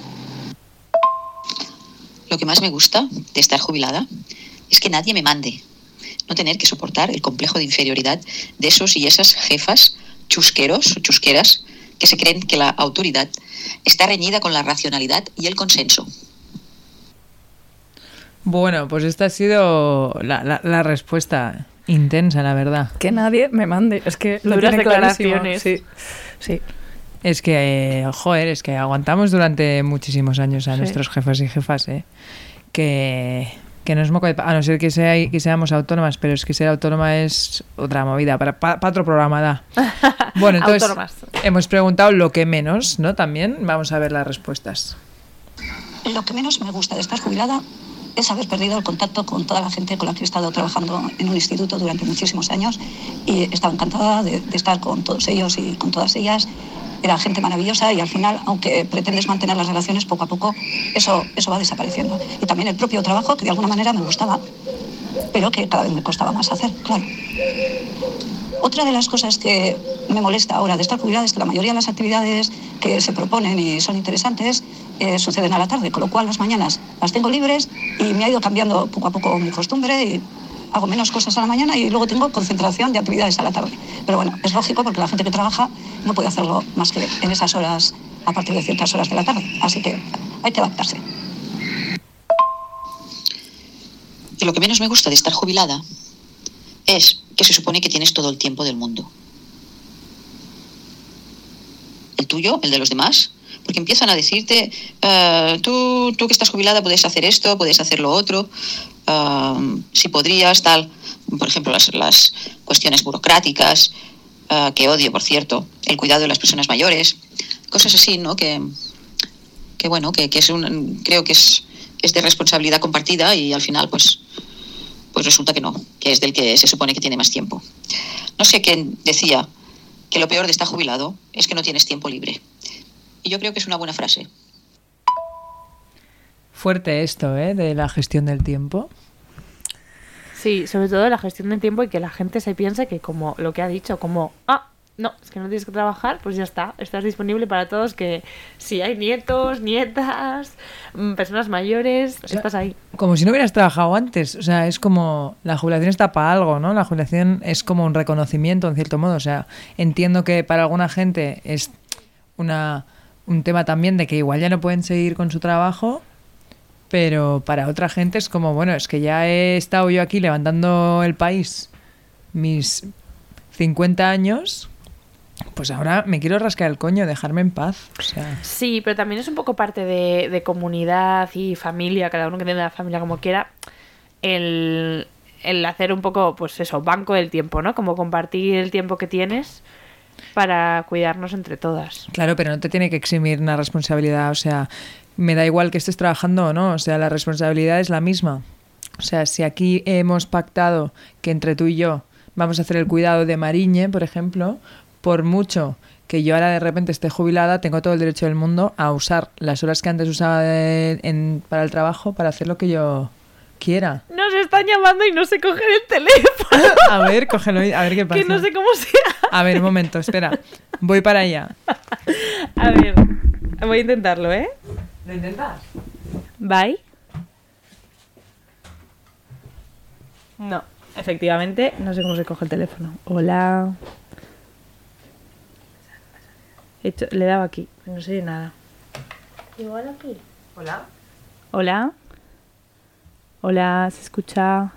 Lo que más me gusta de estar jubilada es que nadie me mande. No tener que soportar el complejo de inferioridad de esos y esas jefas chusqueros o chusqueras que se creen que la autoridad está reñida con la racionalidad y el consenso. Bueno, pues esta ha sido la, la, la respuesta intensa, la verdad. Que nadie me mande. Es que lo Duras tiene clarísimo. declaraciones. Sí, sí. Es que, eh, joder, es que aguantamos durante muchísimos años a Sí. nuestros jefes y jefas, ¿eh? Que, que no es moco de... pa- A no ser que, sea, que seamos autónomas, pero es que ser autónoma es otra movida. Para, para, para otro programa da. Bueno, entonces Autónomas. hemos preguntado lo que menos, ¿no? También vamos a ver las respuestas. Lo que menos me gusta de estar jubilada es haber perdido el contacto con toda la gente con la que he estado trabajando en un instituto durante muchísimos años y estaba encantada de, de estar con todos ellos y con todas ellas. Era gente maravillosa y al final, aunque pretendes mantener las relaciones poco a poco, eso, eso va desapareciendo. Y también el propio trabajo, que de alguna manera me gustaba, pero que cada vez me costaba más hacer, claro. Otra de las cosas que me molesta ahora de estar jubilada es que la mayoría de las actividades que se proponen y son interesantes eh, suceden a la tarde, con lo cual las mañanas las tengo libres y me ha ido cambiando poco a poco mi costumbre y hago menos cosas a la mañana y luego tengo concentración de actividades a la tarde. Pero bueno, es lógico porque la gente que trabaja no puede hacerlo más que en esas horas, a partir de ciertas horas de la tarde. Así que hay que adaptarse. que lo que menos me gusta de estar jubilada es que se supone que tienes todo el tiempo del mundo. El tuyo, el de los demás, porque empiezan a decirte, uh, tú, tú que estás jubilada puedes hacer esto, puedes hacer lo otro, uh, si podrías, tal. Por ejemplo, las, las cuestiones burocráticas, uh, que odio, por cierto, el cuidado de las personas mayores, cosas así, ¿no? Que, que bueno, que, que es un, creo que es, es de responsabilidad compartida y al final, pues, pues resulta que no, que es del que se supone que tiene más tiempo. No sé quién decía que lo peor de estar jubilado es que no tienes tiempo libre. Y yo creo que es una buena frase. Fuerte esto, ¿eh? De la gestión del tiempo. Sí, sobre todo la gestión del tiempo y que la gente se piense que como lo que ha dicho, como, ah, no, es que no tienes que trabajar, pues ya está, estás disponible para todos, que si hay nietos, nietas, personas mayores, O sea, estás ahí. Como si no hubieras trabajado antes. O sea, es como... La jubilación está para algo, ¿no? La jubilación es como un reconocimiento, en cierto modo. O sea, entiendo que para alguna gente es una un tema también de que igual ya no pueden seguir con su trabajo, pero para otra gente es como, bueno, es que ya he estado yo aquí levantando el país mis cincuenta años, pues ahora me quiero rascar el coño, dejarme en paz. O sea, Sí, pero también es un poco parte de, de comunidad y familia, cada uno que tiene la familia como quiera, el, el hacer un poco, pues eso, banco del tiempo, ¿no? Como compartir el tiempo que tienes para cuidarnos entre todas. claro, pero no te tiene que eximir una responsabilidad. O sea, me da igual que estés trabajando o no. O sea, la responsabilidad es la misma. O sea, si aquí hemos pactado que entre tú y yo vamos a hacer el cuidado de Mariñe, por ejemplo, por mucho que yo ahora de repente esté jubilada, tengo todo el derecho del mundo a usar las horas que antes usaba de- en- para el trabajo para hacer lo que yo quiera. Nos están llamando y no sé coger el teléfono, A ver, cógelo, y- a ver qué pasa. que no sé cómo sea. A ver, un momento, espera. Voy para allá. A ver, voy a intentarlo, ¿eh? ¿Lo intentas? Bye. No, efectivamente, no sé cómo se coge el teléfono. Hola. He hecho- le he dado aquí, pero no sé nada. Igual aquí. Hola. Hola. Hola, ¿se escucha?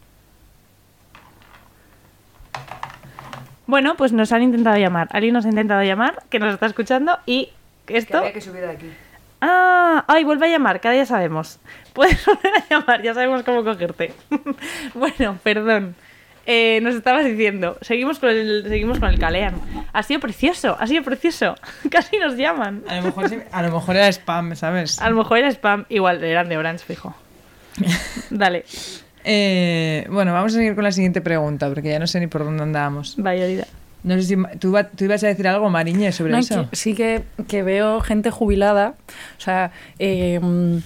Bueno, pues nos han intentado llamar. Alguien nos ha intentado llamar, que nos está escuchando y esto... que subir de aquí. Ah, ay, vuelve a llamar, que ahora ya sabemos. Puedes volver a llamar, ya sabemos cómo cogerte. Bueno, perdón. Eh, nos estabas diciendo, seguimos con el, seguimos con el Calean. Ha sido precioso, ha sido precioso. Casi nos llaman. A lo mejor, sí- a lo mejor era spam, ¿sabes? A lo mejor era spam, igual eran de Orange, fijo. Dale, Eh, bueno, vamos a seguir con la siguiente pregunta, porque ya no sé ni por dónde andábamos. vaya vida. No sé si tú, iba- tú ibas a decir algo, Mariñe, sobre No, eso. que- sí que, que veo gente jubilada, o sea, eh,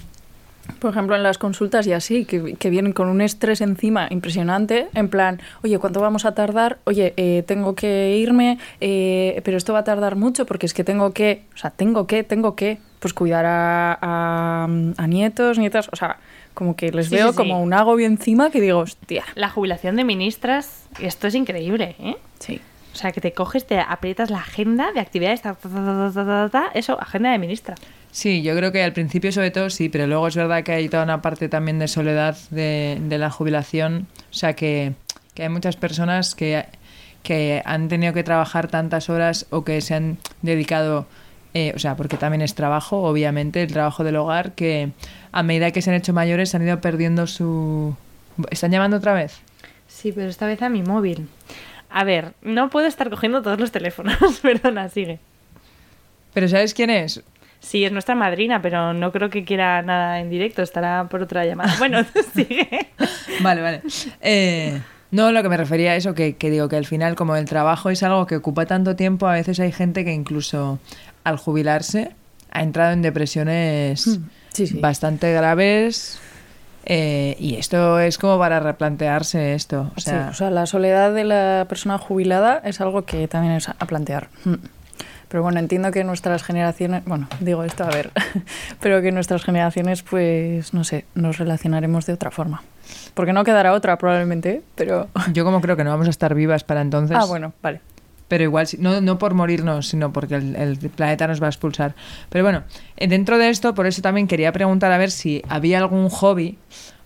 por ejemplo, en las consultas y así, que, que vienen con un estrés encima impresionante, en plan, oye, ¿cuánto vamos a tardar? Oye, eh, tengo que irme, eh, pero esto va a tardar mucho porque es que tengo que, o sea, tengo que, tengo que, pues cuidar a, a, a nietos, nietas, o sea, como que les Sí, veo sí, sí. como un agobio encima que digo, hostia, La jubilación de ministras, esto es increíble, ¿eh? sí. O sea, que te coges, te aprietas la agenda de actividades, ta, ta, ta, ta, ta, ta, ta, eso, agenda de ministra. Sí, yo creo que al principio sobre todo sí, pero luego es verdad que hay toda una parte también de soledad de, de la jubilación. O sea, que, que hay muchas personas que, que han tenido que trabajar tantas horas o que se han dedicado, eh, o sea, porque también es trabajo, obviamente, el trabajo del hogar, que a medida que se han hecho mayores han ido perdiendo su... ¿Están llamando otra vez? Sí, pero esta vez a mi móvil. A ver, no puedo estar cogiendo todos los teléfonos. Perdona, sigue. ¿Pero sabes quién es? Sí, es nuestra madrina, pero no creo que quiera nada en directo. Estará por otra llamada. Bueno, sigue. Vale, vale. Eh, no, lo que me refería a eso, que, que digo que al final, como el trabajo es algo que ocupa tanto tiempo, a veces hay gente que incluso al jubilarse ha entrado en depresiones Sí, sí. bastante graves. eh, y esto es como para replantearse esto. O sea, Sí, o sea, la soledad de la persona jubilada es algo que también es a plantear. Mm. Pero bueno, entiendo que nuestras generaciones, bueno, digo esto, a ver, pero que nuestras generaciones, pues, no sé, nos relacionaremos de otra forma. Porque no quedará otra probablemente, pero... yo como creo que no vamos a estar vivas para entonces. Ah, bueno, vale. Pero igual, sí- no, no por morirnos, sino porque el, el planeta nos va a expulsar. Pero bueno, eh, dentro de esto, por eso también quería preguntar a ver si había algún hobby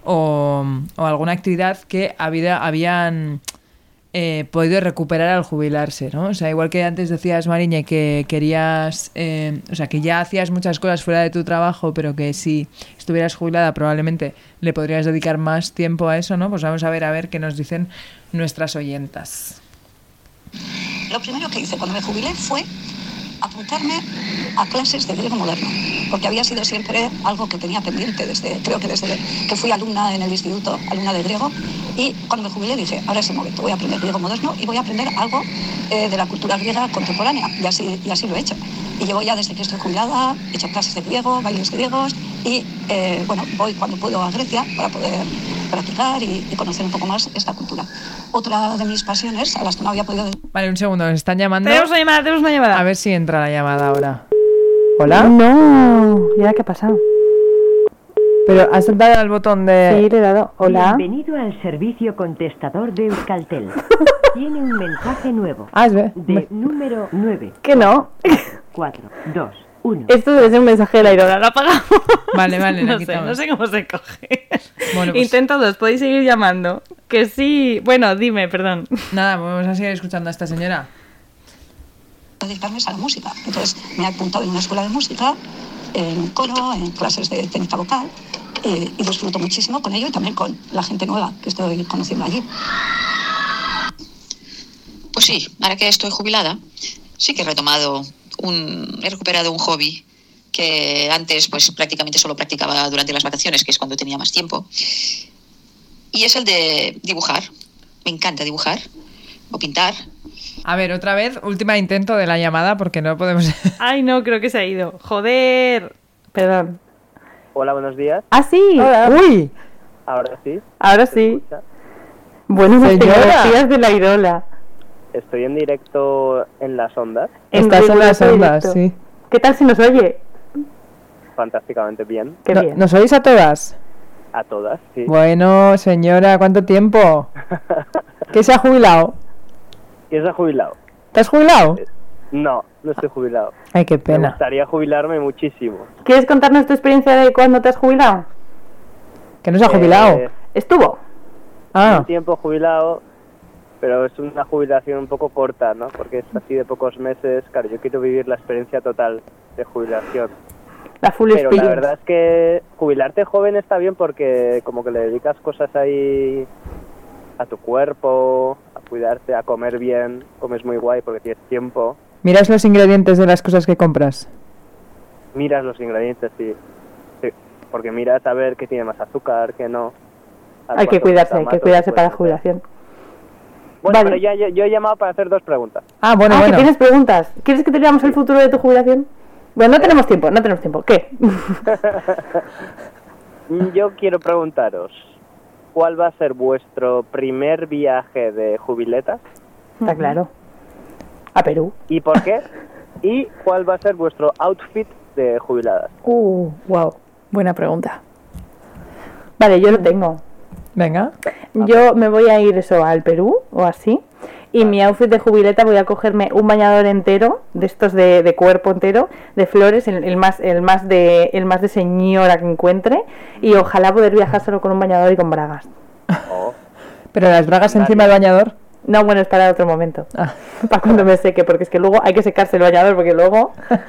o, o alguna actividad que había, habían eh, podido recuperar al jubilarse, ¿no? O sea, igual que antes decías, Mariñe, que querías, eh, o sea, que ya hacías muchas cosas fuera de tu trabajo, pero que si estuvieras jubilada probablemente le podrías dedicar más tiempo a eso, ¿no? Pues vamos a ver a ver qué nos dicen nuestras oyentas. Lo primero que hice cuando me jubilé fue apuntarme a clases de griego moderno, porque había sido siempre algo que tenía pendiente desde, creo que desde que fui alumna en el instituto, alumna de griego, y cuando me jubilé dije, ahora es el momento, voy a aprender griego moderno y voy a aprender algo eh, de la cultura griega contemporánea, y así, y así lo he hecho. Y llevo ya desde que estoy jubilada, he hecho clases de griego, bailes griegos, y eh, bueno, voy cuando puedo a Grecia para poder practicar y, y conocer un poco más esta cultura. Otra de mis pasiones, a las que no había podido... Vale, un segundo, nos están llamando. Tenemos una llamada, tenemos una llamada. A ver si entra la llamada ahora. ¿Hola? No, ¿y ahora qué ha pasado? Pero has dado al botón de... Sí, le he dado. Hola. Bienvenido al servicio contestador de Euskaltel. Tiene un mensaje nuevo. Ah, es ver. De número nueve. Que no. cuatro, dos, uno. Esto debe ser un mensaje de la Irola, lo apagamos. Vale, vale, lo no sé, quitamos. no sé cómo se coge. Bueno, pues- Intento dos, podéis seguir llamando. Que sí. Bueno, dime, perdón. Nada, vamos a seguir escuchando a esta señora. dedicarme a la música. Entonces me he apuntado en una escuela de música, en un coro, en clases de técnica vocal, eh, y disfruto muchísimo con ello y también con la gente nueva que estoy conociendo allí. Pues sí, ahora que estoy jubilada, sí que he retomado un, he recuperado un hobby que antes pues prácticamente solo practicaba durante las vacaciones, que es cuando tenía más tiempo. Y es el de dibujar. Me encanta dibujar o pintar. A ver, otra vez, última intento de la llamada porque no podemos... Ay, no, creo que se ha ido. Joder. Perdón. Hola, buenos días. Ah, sí. Hola. Uy. Ahora sí. Ahora ¿Se sí. escucha? Buenas Señora. fotografías de la Irola. Estoy en directo en las ondas. Estás en las directo. ondas, sí. ¿Qué tal si nos oye? Fantásticamente bien. Qué No- bien. ¿Nos oís a todas? A todas, sí. Bueno, señora, ¿cuánto tiempo? ¿Qué se ha jubilado? ¿Y se ha jubilado? ¿Te has jubilado? No, no estoy jubilado. Ay, qué Me pena. gustaría jubilarme muchísimo. ¿Quieres contarnos tu experiencia de cuándo te has jubilado? ¿Que no se ha jubilado? Eh, ¿Estuvo? Ah, Un tiempo jubilado, pero es una jubilación un poco corta, ¿no? Porque es así de pocos meses. Claro, yo quiero vivir la experiencia total de jubilación. La full Pero la experience. verdad es que jubilarte joven está bien porque como que le dedicas cosas ahí a tu cuerpo, a cuidarte, a comer bien, comes muy guay porque tienes tiempo, ¿miras los ingredientes de las cosas que compras? miras los ingredientes, sí, sí, porque miras a ver qué tiene más azúcar, qué no. a Hay que cuánto cuidarse, cuesta hay más que o cuidarse menos para la puede jubilación. ser. Bueno, Vale. pero ya, yo, yo he llamado para hacer dos preguntas. Ah, bueno, ah, bueno. que tienes preguntas. ¿Quieres que te digamos el futuro de tu jubilación? Bueno, no tenemos tiempo, no tenemos tiempo. ¿Qué? Yo quiero preguntaros, ¿cuál va a ser vuestro primer viaje de jubiletas? Está claro. A Perú. ¿Y por qué? ¿Y cuál va a ser vuestro outfit de jubiladas? Uh, wow. Buena pregunta. Vale, yo lo tengo. Venga. Yo me voy a ir eso al Perú o así. Y mi outfit de jubileta voy a cogerme un bañador entero, de estos de, de cuerpo entero, de flores, el, el más el más de el más de señora que encuentre. Y ojalá poder viajar solo con un bañador y con bragas. Oh, ¿Pero las bragas Nadie. encima del bañador? No, bueno, es para otro momento. Ah. Para cuando me seque, porque es que luego hay que secarse el bañador, porque luego...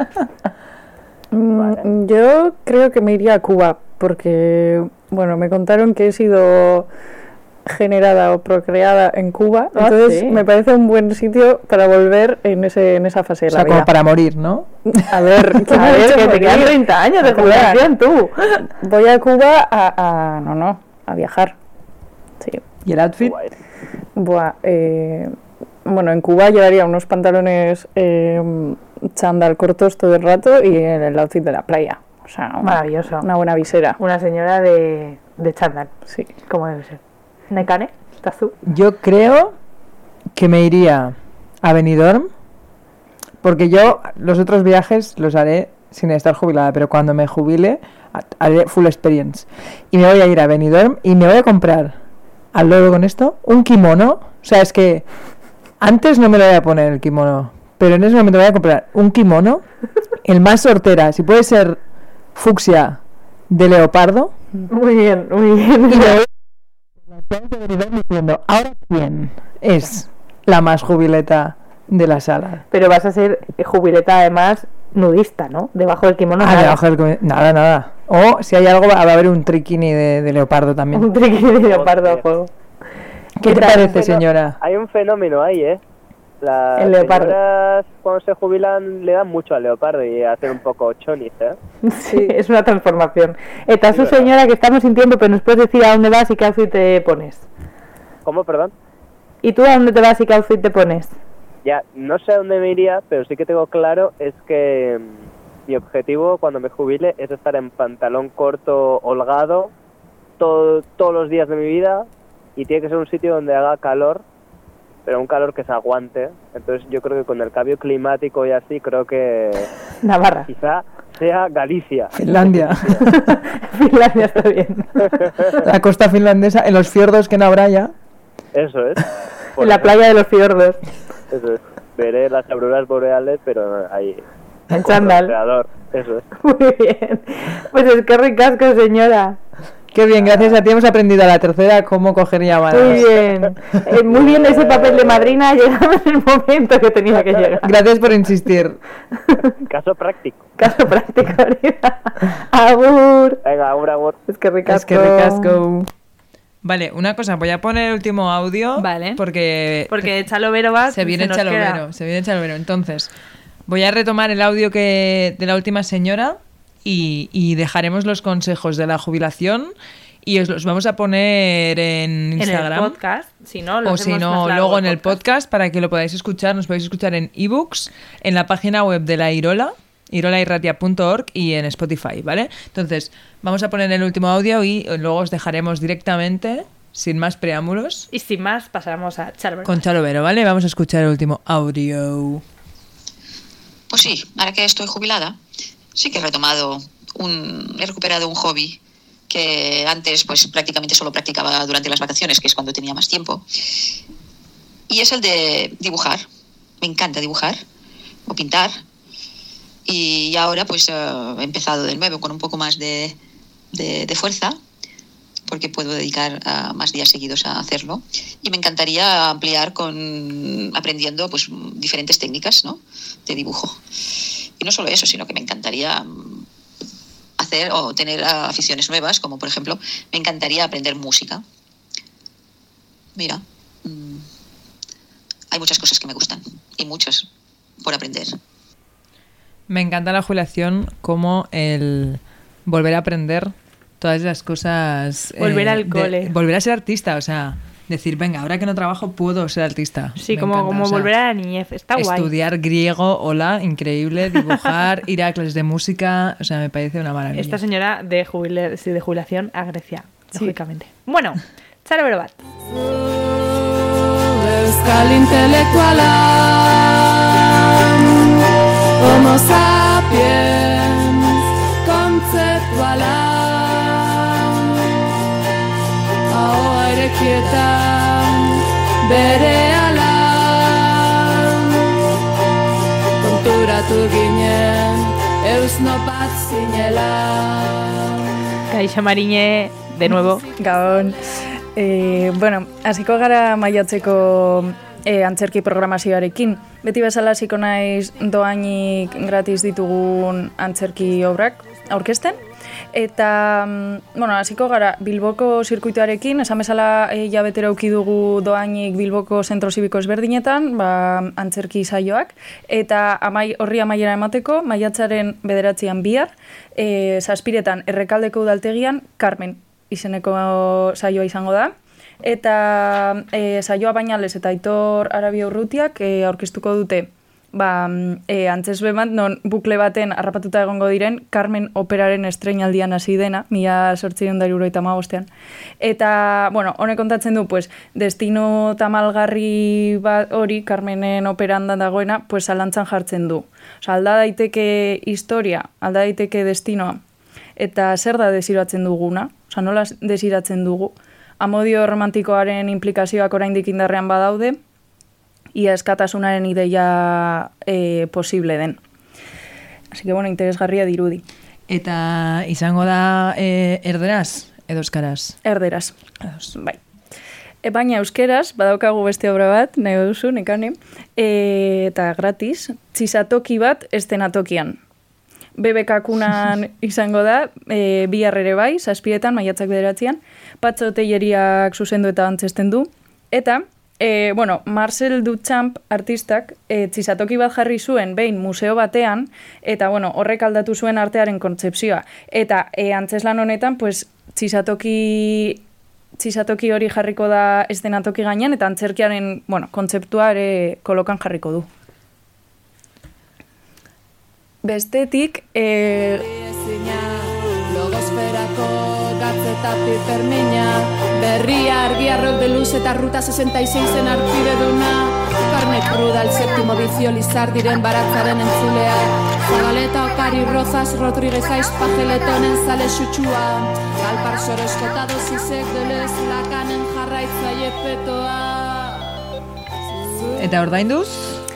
Mm, Yo creo que me iría a Cuba porque, bueno, me contaron que he sido generada o procreada en Cuba, Ah, entonces sí. me parece un buen sitio para volver en ese en esa fase O de sea, la como vida. para morir, ¿no? A ver, ¿quién A me ha ver, dicho que te quedan morir? treinta años de A Cuba. jubilación, tú. Voy a Cuba a, a- no, no, a viajar. Sí. ¿Y el outfit? guay. Buah, eh, bueno, en Cuba llevaría unos pantalones eh, chándal cortos todo el rato y el, el outfit de la playa. O sea, una, Maravilloso. una buena visera. Una señora de, de chándal, Sí. como debe ser. ¿Nekane? ¿Estás tú? Yo creo que me iría a Benidorm porque yo los otros viajes los haré sin estar jubilada, pero cuando me jubile ha- haré full experience. Y me voy a ir a Benidorm y me voy a comprar, al loro con esto, un kimono. O sea, es que antes no me lo voy a poner el kimono, pero en ese momento voy a comprar un kimono, el más sortera, si puede ser fucsia de leopardo. Muy bien, muy bien. Y le diciendo, ¿ahora quién es la más jubileta de la sala? Pero vas a ser jubileta además nudista, ¿no? Debajo del kimono. Ah, nada. debajo del kimono. Nada, nada. O si hay algo, va a haber un triquini de, de leopardo también. Un triquini de leopardo a juego. ¿Qué te parece, señora? Hay un fenómeno ahí, ¿eh? Las El leopardo. señoras cuando se jubilan le dan mucho al leopardo y hacen un poco chonis, ¿eh? Sí, es una transformación. Esta es su Sí, señora que estamos sin tiempo, pero nos puedes decir a dónde vas y qué outfit te pones. ¿Cómo, perdón? ¿Y tú a dónde te vas y qué outfit te pones? Ya, no sé a dónde me iría, pero sí que tengo claro es que mm, mi objetivo cuando me jubile es estar en pantalón corto holgado todo, todos los días de mi vida y tiene que ser un sitio donde haga calor, pero un calor que se aguante. Entonces yo creo que con el cambio climático y así, creo que Navarra. quizá sea Galicia. Finlandia. Finlandia está bien. La costa finlandesa, en los fiordos que no habrá ya. Eso es. En la playa de los fiordos. Eso es. Veré las auroras boreales, pero ahí. En con chándal. bronceador. Eso es. Muy bien. Pues es que ricasco, señora. Qué bien, gracias a ti hemos aprendido a la tercera cómo coger llamadas. Muy bien. Eh, muy bien ese papel de madrina. Llegamos en el momento que tenía que llegar. Gracias por insistir. Caso práctico. Caso práctico, Arida. Agur. Venga, agur, agur. Es que ricasco. Es que ricasco. Vale, una cosa, voy a poner el último audio. Vale. Porque, Porque Chalo Vero va. se viene nos Chalo queda. Vero, se viene Chalo Vero. Entonces, voy a retomar el audio que de la última señora y, y dejaremos los consejos de la jubilación y os los vamos a poner en Instagram. En el podcast, si no, lo o si hacemos no, más largo luego el en el podcast para que lo podáis escuchar. Nos podéis escuchar en ebooks, en la página web de la Irola, irolairratia punto org y en Spotify, ¿vale? Entonces, vamos a poner el último audio y luego os dejaremos directamente, sin más preámbulos, Y sin más, pasaremos a Chalo Vero. con Chalo Vero, ¿vale? Vamos a escuchar el último audio. Pues sí, ahora que estoy jubilada, sí que he retomado un, he recuperado un hobby que antes pues prácticamente solo practicaba durante las vacaciones, que es cuando tenía más tiempo. Y es el de dibujar. Me encanta dibujar o pintar. Y ahora pues uh, he empezado de nuevo con un poco más de, de, de fuerza, porque puedo dedicar uh, más días seguidos a hacerlo. Y me encantaría ampliar con aprendiendo pues diferentes técnicas, ¿no?, de dibujo. Y no solo eso, sino que me encantaría um, hacer o tener uh, aficiones nuevas, como por ejemplo, me encantaría aprender música. Mira, um, hay muchas cosas que me gustan y muchas por aprender. Me encanta la jubilación como el volver a aprender todas las cosas. Volver al de- cole. Volver a ser artista, o sea, decir, venga, ahora que no trabajo puedo ser artista. Sí, Me como, encanta, como o sea, volver a la niñez. Está guay. estudiar griego, hola, increíble, dibujar, ir a clases de música, o sea, me parece una maravilla. Esta señora de, jubiler, sí, de jubilación a Grecia, lógicamente. Bueno, Chalo Vero bat. Euskal intelektuala, homo sapiens kontzeptuala, ahoa irekietan berehala, konturatu ginen eusno bat zinela. Kaixo Mariñe, de nuevo. Gabon. Eh, bueno, hasiko gara maiatzeko eh, antzerki programazioarekin. Beti bezala hasiko naiz doainik gratis ditugun antzerki obrak aurkezten. Eta, mm, bueno, hasiko gara Bilboko zirkuituarekin, esan bezala e, jabetera uki dugu doainik Bilboko zentro zibiko ezberdinetan, ba, antzerki saioak. Eta amai, horri amaiera emateko, maiatzaren bederatzian bihar, e, zazpiretan Errekaldeko udaltegian, Carmen izeneko saioa izango da. Eta e, saioa Bainales eta Aitor Arabia Urrutiak e, aurkeztuko dute ba, e, antzesbe bat, non bukle baten harrapatuta egongo diren Carmen operaren estreinaldian hasi dena, mila zortziehun eta hirurogeita hamabostean. Eta, bueno, honek kontatzen du, pues, destino tamalgarri bat hori, Carmenen operan dagoena, pues, zalantzan jartzen du. Osa, alda daiteke historia, alda daiteke destinoa, eta zer da desiratzen duguna, osa, nola desiratzen dugu. Amodio romantikoaren implikazioak oraindik indarrean badaude, ia eskatasunaren ideia e, posible den. Así que, bueno, interesgarria dirudi. Eta izango da e, erderaz edo euskaraz? Erderaz. Bai. E, baina euskeraz, badaukagu beste obra bat, nahi duzu, nekane, e, eta gratis, txisatoki bat estenatokian. Bebekakunan izango da, e, bihar ere bai, zazpietan, maiatzak bederatzean, Patxo Telleriak zuzendu eta antzesten du, eta, e, bueno, Marcel Duchamp artistak e, txisatoki bat jarri zuen behin museo batean, eta, bueno, horrek aldatu zuen artearen kontzepzioa. Eta e, antzeslan honetan, pues, txisatoki... txisatoki hori jarriko da estenatoki gainean, eta antzerkiaren, bueno, kontzeptua ere kolokan jarriko du. Bestetik, eh... Logosferako gatzeta pipermina, berria argi arrok de luz eta ruta sesenta y seis en arpideduna, carne cruda, el séptimo vicio Lizardiren baratzaren entzulea, Zabaleta Okari Rozas Rodríguez Aiz Pajeletonen sale xutxua, Alpar Soroskotado Zizek Delez Lakanen jarraitzaile petoa. Eta ordainduz?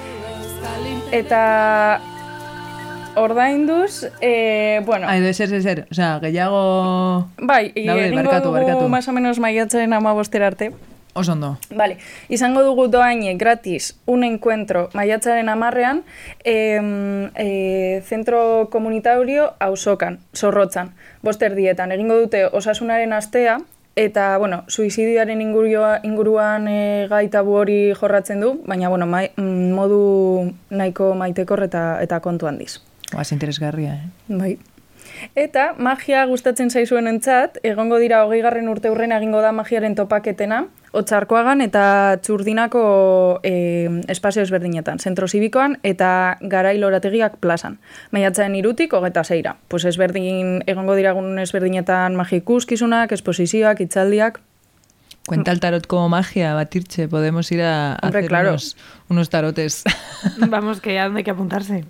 Eta... ordainduz, eh, bueno... Ah, edo eser, eser, o sea, gehiago... Bai, egingo dugu más o menos maiatzaren amabostera arte. Oso ondo. Vale, izango dugu doainek gratis un encuentro maiatzaren amarrean eh, eh, Centro Comunitario Auzokan, Zorrotzan, boster dietan. Egingo dute osasunaren astea, eta, bueno, suizidioaren ingurua, inguruan e, gaitabu hori jorratzen du, baina, bueno, mai, modu nahiko maitekor eta, eta kontu handiz. Oaz, interesgarria, eh? Bai. Eta magia gustatzen zaizuen entzat, egongo dira hogeigarren urte hurren egingo da magiaren topaketena, Otzarkoagan eta Txurdinako e, espazio ezberdinetan, zentro zibikoan eta Garai Lorategiak plazan. Maiatzaren irutik, hogeita zeira. Pues ezberdin, egongo diragun ezberdinetan magi ikuskizunak, esposizioak, hitzaldiak. Cuenta el tarot como magia, Batirche, podemos ir a Hombre, hacer claro. unos, unos tarotes. Vamos, que ya hay que apuntarse.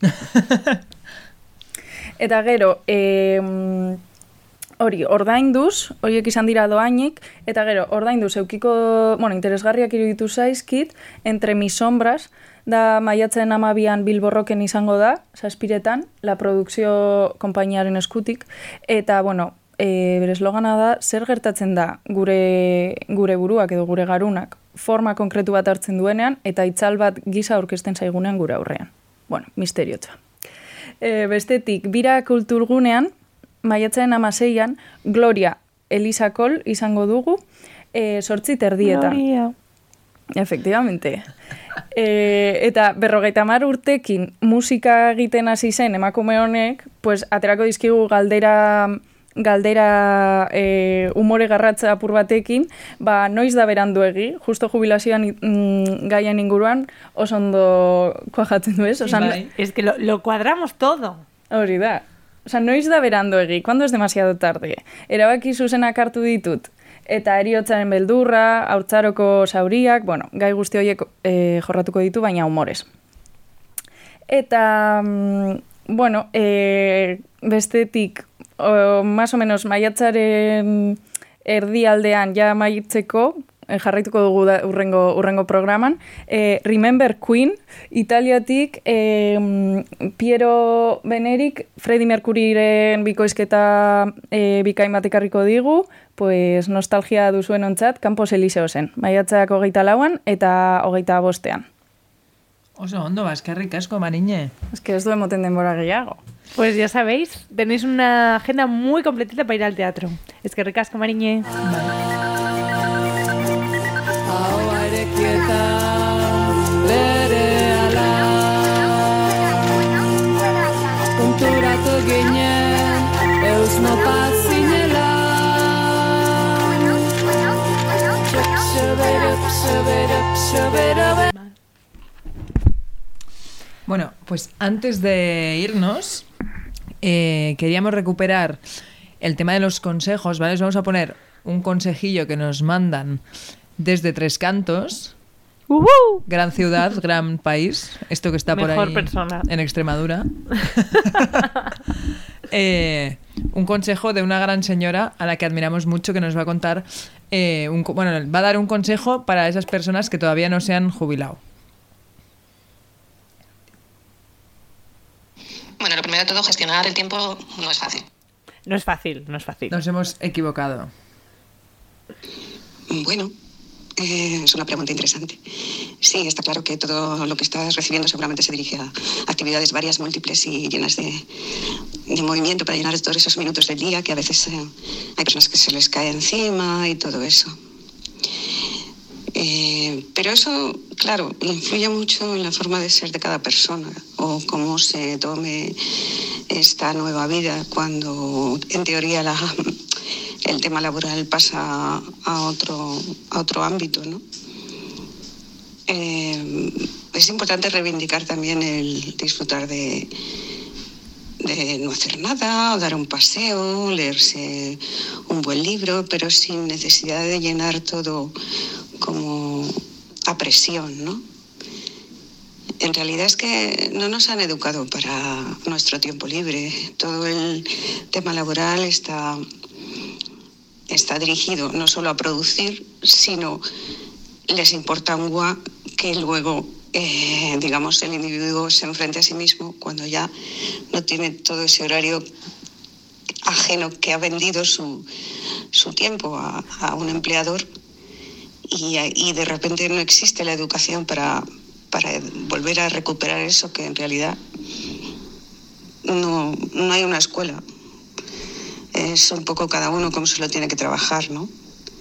Eta gero, eh, hori, ordainduz, horiek izan dira doainik, eta gero, ordainduz, eukiko, bueno, interesgarriak iruditu zaizkit, Entre mis sombras, da maiatzen amabian Bilborroken izango da, zazpiretan, la produkzio konpainiaren eskutik, eta, bueno, e, bere eslogana da, zer gertatzen da gure, gure buruak edo gure garunak, forma konkretu bat hartzen duenean, eta itzal bat gisa aurkezten zaigunean gure aurrean. Bueno, misteriotza. E, bestetik, bira kulturgunean, maiatzaren amaseian, Gloria Elisakol izango dugu, e, sortzi terdietan. Gloria. Efectivamente. E, eta berrogeita hamar urtekin musika egiten hasi zen emakume honek, pues, aterako dizkigu galdera... galdera e, umore garratza apur batekin, ba, noiz da beranduegi, justo jubilazioan mm, gaien inguruan, oso ondo kuajatzen du ez? Osan, bai. Es que lo, lo cuadramos todo. Hori da. Osa, noiz da beranduegi, cuando es demasiado tarde? Erabaki zuzenak hartu ditut. Eta heriotzaren beldurra, haurtzaroko zauriak, bueno, gai guzti horiek e, jorratuko ditu, baina humorez. Eta, mm, bueno, e, bestetik, o, más o menos maiatzaren erdialdean ja maitzeko, e, jarraituko dugu da, urrengo, urrengo programan, e, Remember Queen, Italiatik e, Piero Benerik, Freddie Mercuryren bikoizketa e, bikain bat ekarriko digu, pues nostalgia duzuen ontzat, Campos Elíseosen, maiatzak hogeita lauan eta hogeita bostean. Oso ondo, baskarrik asko, Mariñe. Es que ez du emoten denbora gehiago. Pues ya sabéis, tenéis una agenda muy completita para ir al teatro. Es que ricasco, Mariñe. Ahoa erekieta berehala konturatu ginen eusno pazinela Bueno, pues antes de irnos, eh, queríamos recuperar el tema de los consejos, ¿vale? Les vamos a poner un consejillo que nos mandan desde Tres Cantos. Uh-huh. Gran ciudad, gran país. Esto que está por Mejor ahí persona. En Extremadura. eh, un consejo de una gran señora a la que admiramos mucho, que nos va a contar, eh, un, bueno, va a dar un consejo para esas personas que todavía no se han jubilado. Bueno, lo primero de todo, gestionar el tiempo no es fácil. No es fácil, no es fácil. Nos hemos equivocado. Bueno, eh, es una pregunta interesante. Sí, está claro que todo lo que estás recibiendo seguramente se dirige a actividades varias, múltiples y llenas de, de movimiento para llenar todos esos minutos del día que a veces eh, hay personas que se les cae encima y todo eso. Eh, pero eso, claro, influye mucho en la forma de ser de cada persona o cómo se tome esta nueva vida cuando, en teoría, la, el tema laboral pasa a otro, a otro ámbito, ¿no? Eh, es importante reivindicar también el disfrutar de, de no hacer nada, o dar un paseo, leerse un buen libro, pero sin necesidad de llenar todo como a presión, ¿no? En realidad es que no nos han educado para nuestro tiempo libre. Todo el tema laboral está, está dirigido no solo a producir, sino les importa un guau que luego, eh, digamos, el individuo se enfrente a sí mismo cuando ya no tiene todo ese horario ajeno que ha vendido su, su tiempo a, a un empleador. Y, y de repente no existe la educación para, para volver a recuperar eso que en realidad no, no hay una escuela. Es un poco cada uno cómo se lo tiene que trabajar, ¿no?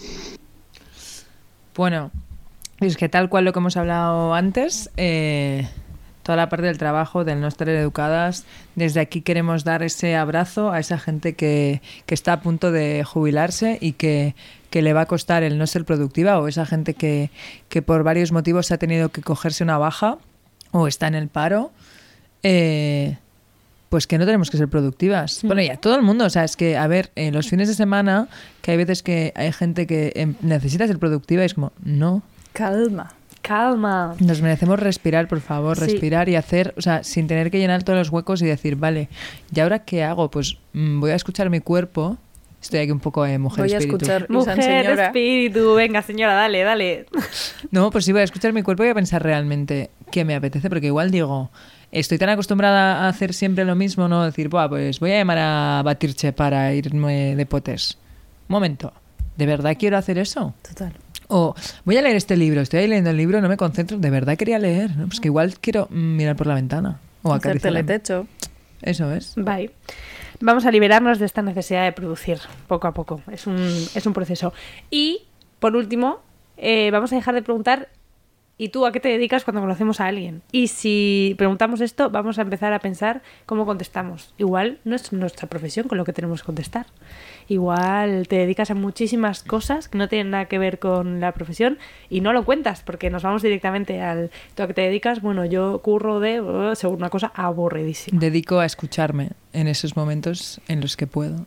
Bueno, es que tal cual lo que hemos hablado antes, eh, toda la parte del trabajo, del no estar educadas, desde aquí queremos dar ese abrazo a esa gente que, que está a punto de jubilarse y que que le va a costar el no ser productiva, o esa gente que, que por varios motivos ha tenido que cogerse una baja o está en el paro, eh, pues que no tenemos que ser productivas. Bueno, ya todo el mundo, o sea, es que, a ver, en los fines de semana, que hay veces que hay gente que eh, necesita ser productiva y es como, no. Calma. Calma. Nos merecemos respirar, por favor, Sí. respirar y hacer, o sea, sin tener que llenar todos los huecos y decir, vale, ¿y ahora qué hago? Pues mm, voy a escuchar mi cuerpo. Estoy aquí un poco de mujer Voy a espíritu. escuchar Mujer, señora. espíritu, venga señora, dale, dale. No, pues sí, voy a escuchar mi cuerpo y voy a pensar realmente qué me apetece, porque igual digo, estoy tan acostumbrada a hacer siempre lo mismo, no decir, Buah, pues voy a llamar a Batirche para irme de potes. Un momento, ¿de verdad quiero hacer eso? Total. O voy a leer este libro, estoy ahí leyendo el libro, no me concentro, ¿de verdad quería leer? No, pues que igual quiero mm, mirar por la ventana o Hacer acariciar la- teletecho. Eso es. Bye. Vamos a liberarnos de esta necesidad de producir poco a poco. Es un, es un proceso. Y, por último, eh, vamos a dejar de preguntar ¿y tú a qué te dedicas cuando conocemos a alguien? Y si preguntamos esto, vamos a empezar a pensar cómo contestamos. Igual no es nuestra profesión con lo que tenemos que contestar. Igual te dedicas a muchísimas cosas que no tienen nada que ver con la profesión y no lo cuentas porque nos vamos directamente al ¿tú a qué te dedicas? Bueno, yo curro de uh, según una cosa aburridísima. Dedico a escucharme en esos momentos en los que puedo.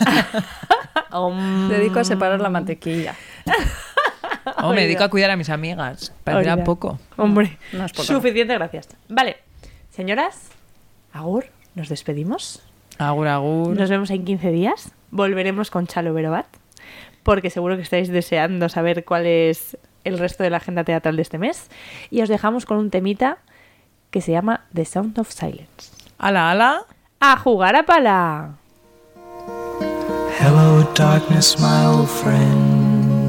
Um, Dedico a separar la mantequilla. O me dedico a cuidar a mis amigas. Parecerá Oiga. poco. Hombre, No es poco. suficiente, gracias. Vale, señoras, agur, nos despedimos. Agur, agur. Nos vemos en quince días. Volveremos con Chalo Verobat, porque seguro que estáis deseando saber cuál es el resto de la agenda teatral de este mes. Y os dejamos con un temita que se llama The Sound of Silence. Ala, ala. ¡A jugar a pala! Hello, darkness, my old friend.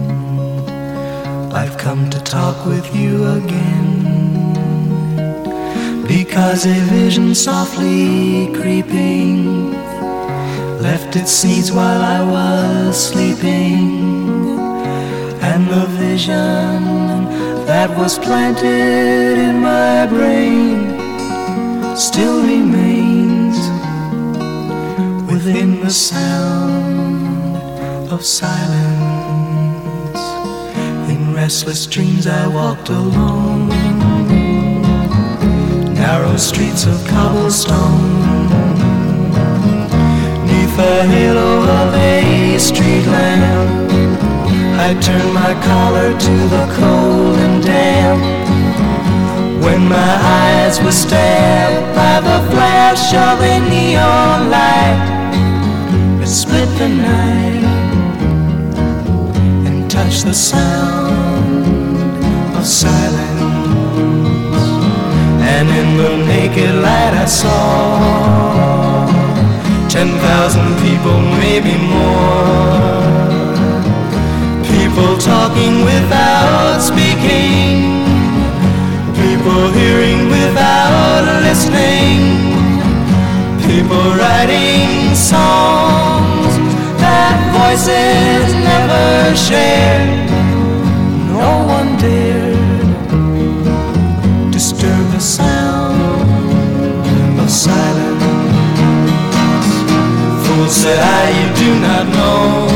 I've come to talk with you again, because a vision softly creeping left its seeds while I was sleeping, and the vision that was planted in my brain still remains within the sound of silence. In restless dreams I walked alone, narrow streets of cobblestone, neath the halo of a street lamp. I turned my collar to the cold and damp, when my eyes were stabbed by the flash of a neon light that split the night and touched the sound of silence. And in the naked light I saw listening, people writing songs that voices never shared. No one dared disturb the sound of silence. Fools said I, you do not know,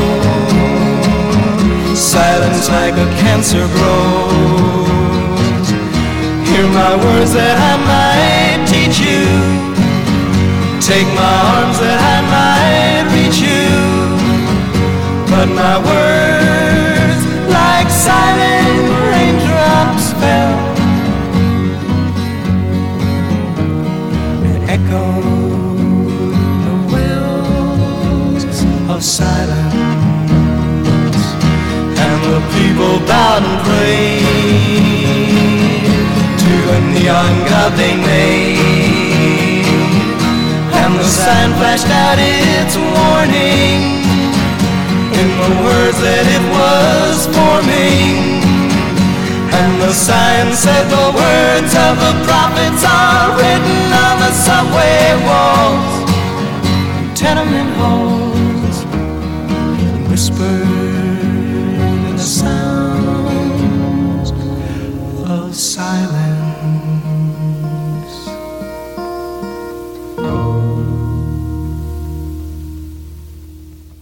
silence like a cancer grows. Hear my words that I might teach you, take my arms that I might reach you, but my words like silent raindrops fell and echoed the wells of silence. And the people bowed and prayed to the neon god they made, and the sign flashed out its warning in the words that it was forming. And the sign said the words of the prophets are written on the subway walls, tenement halls, whispered in the sounds of silence.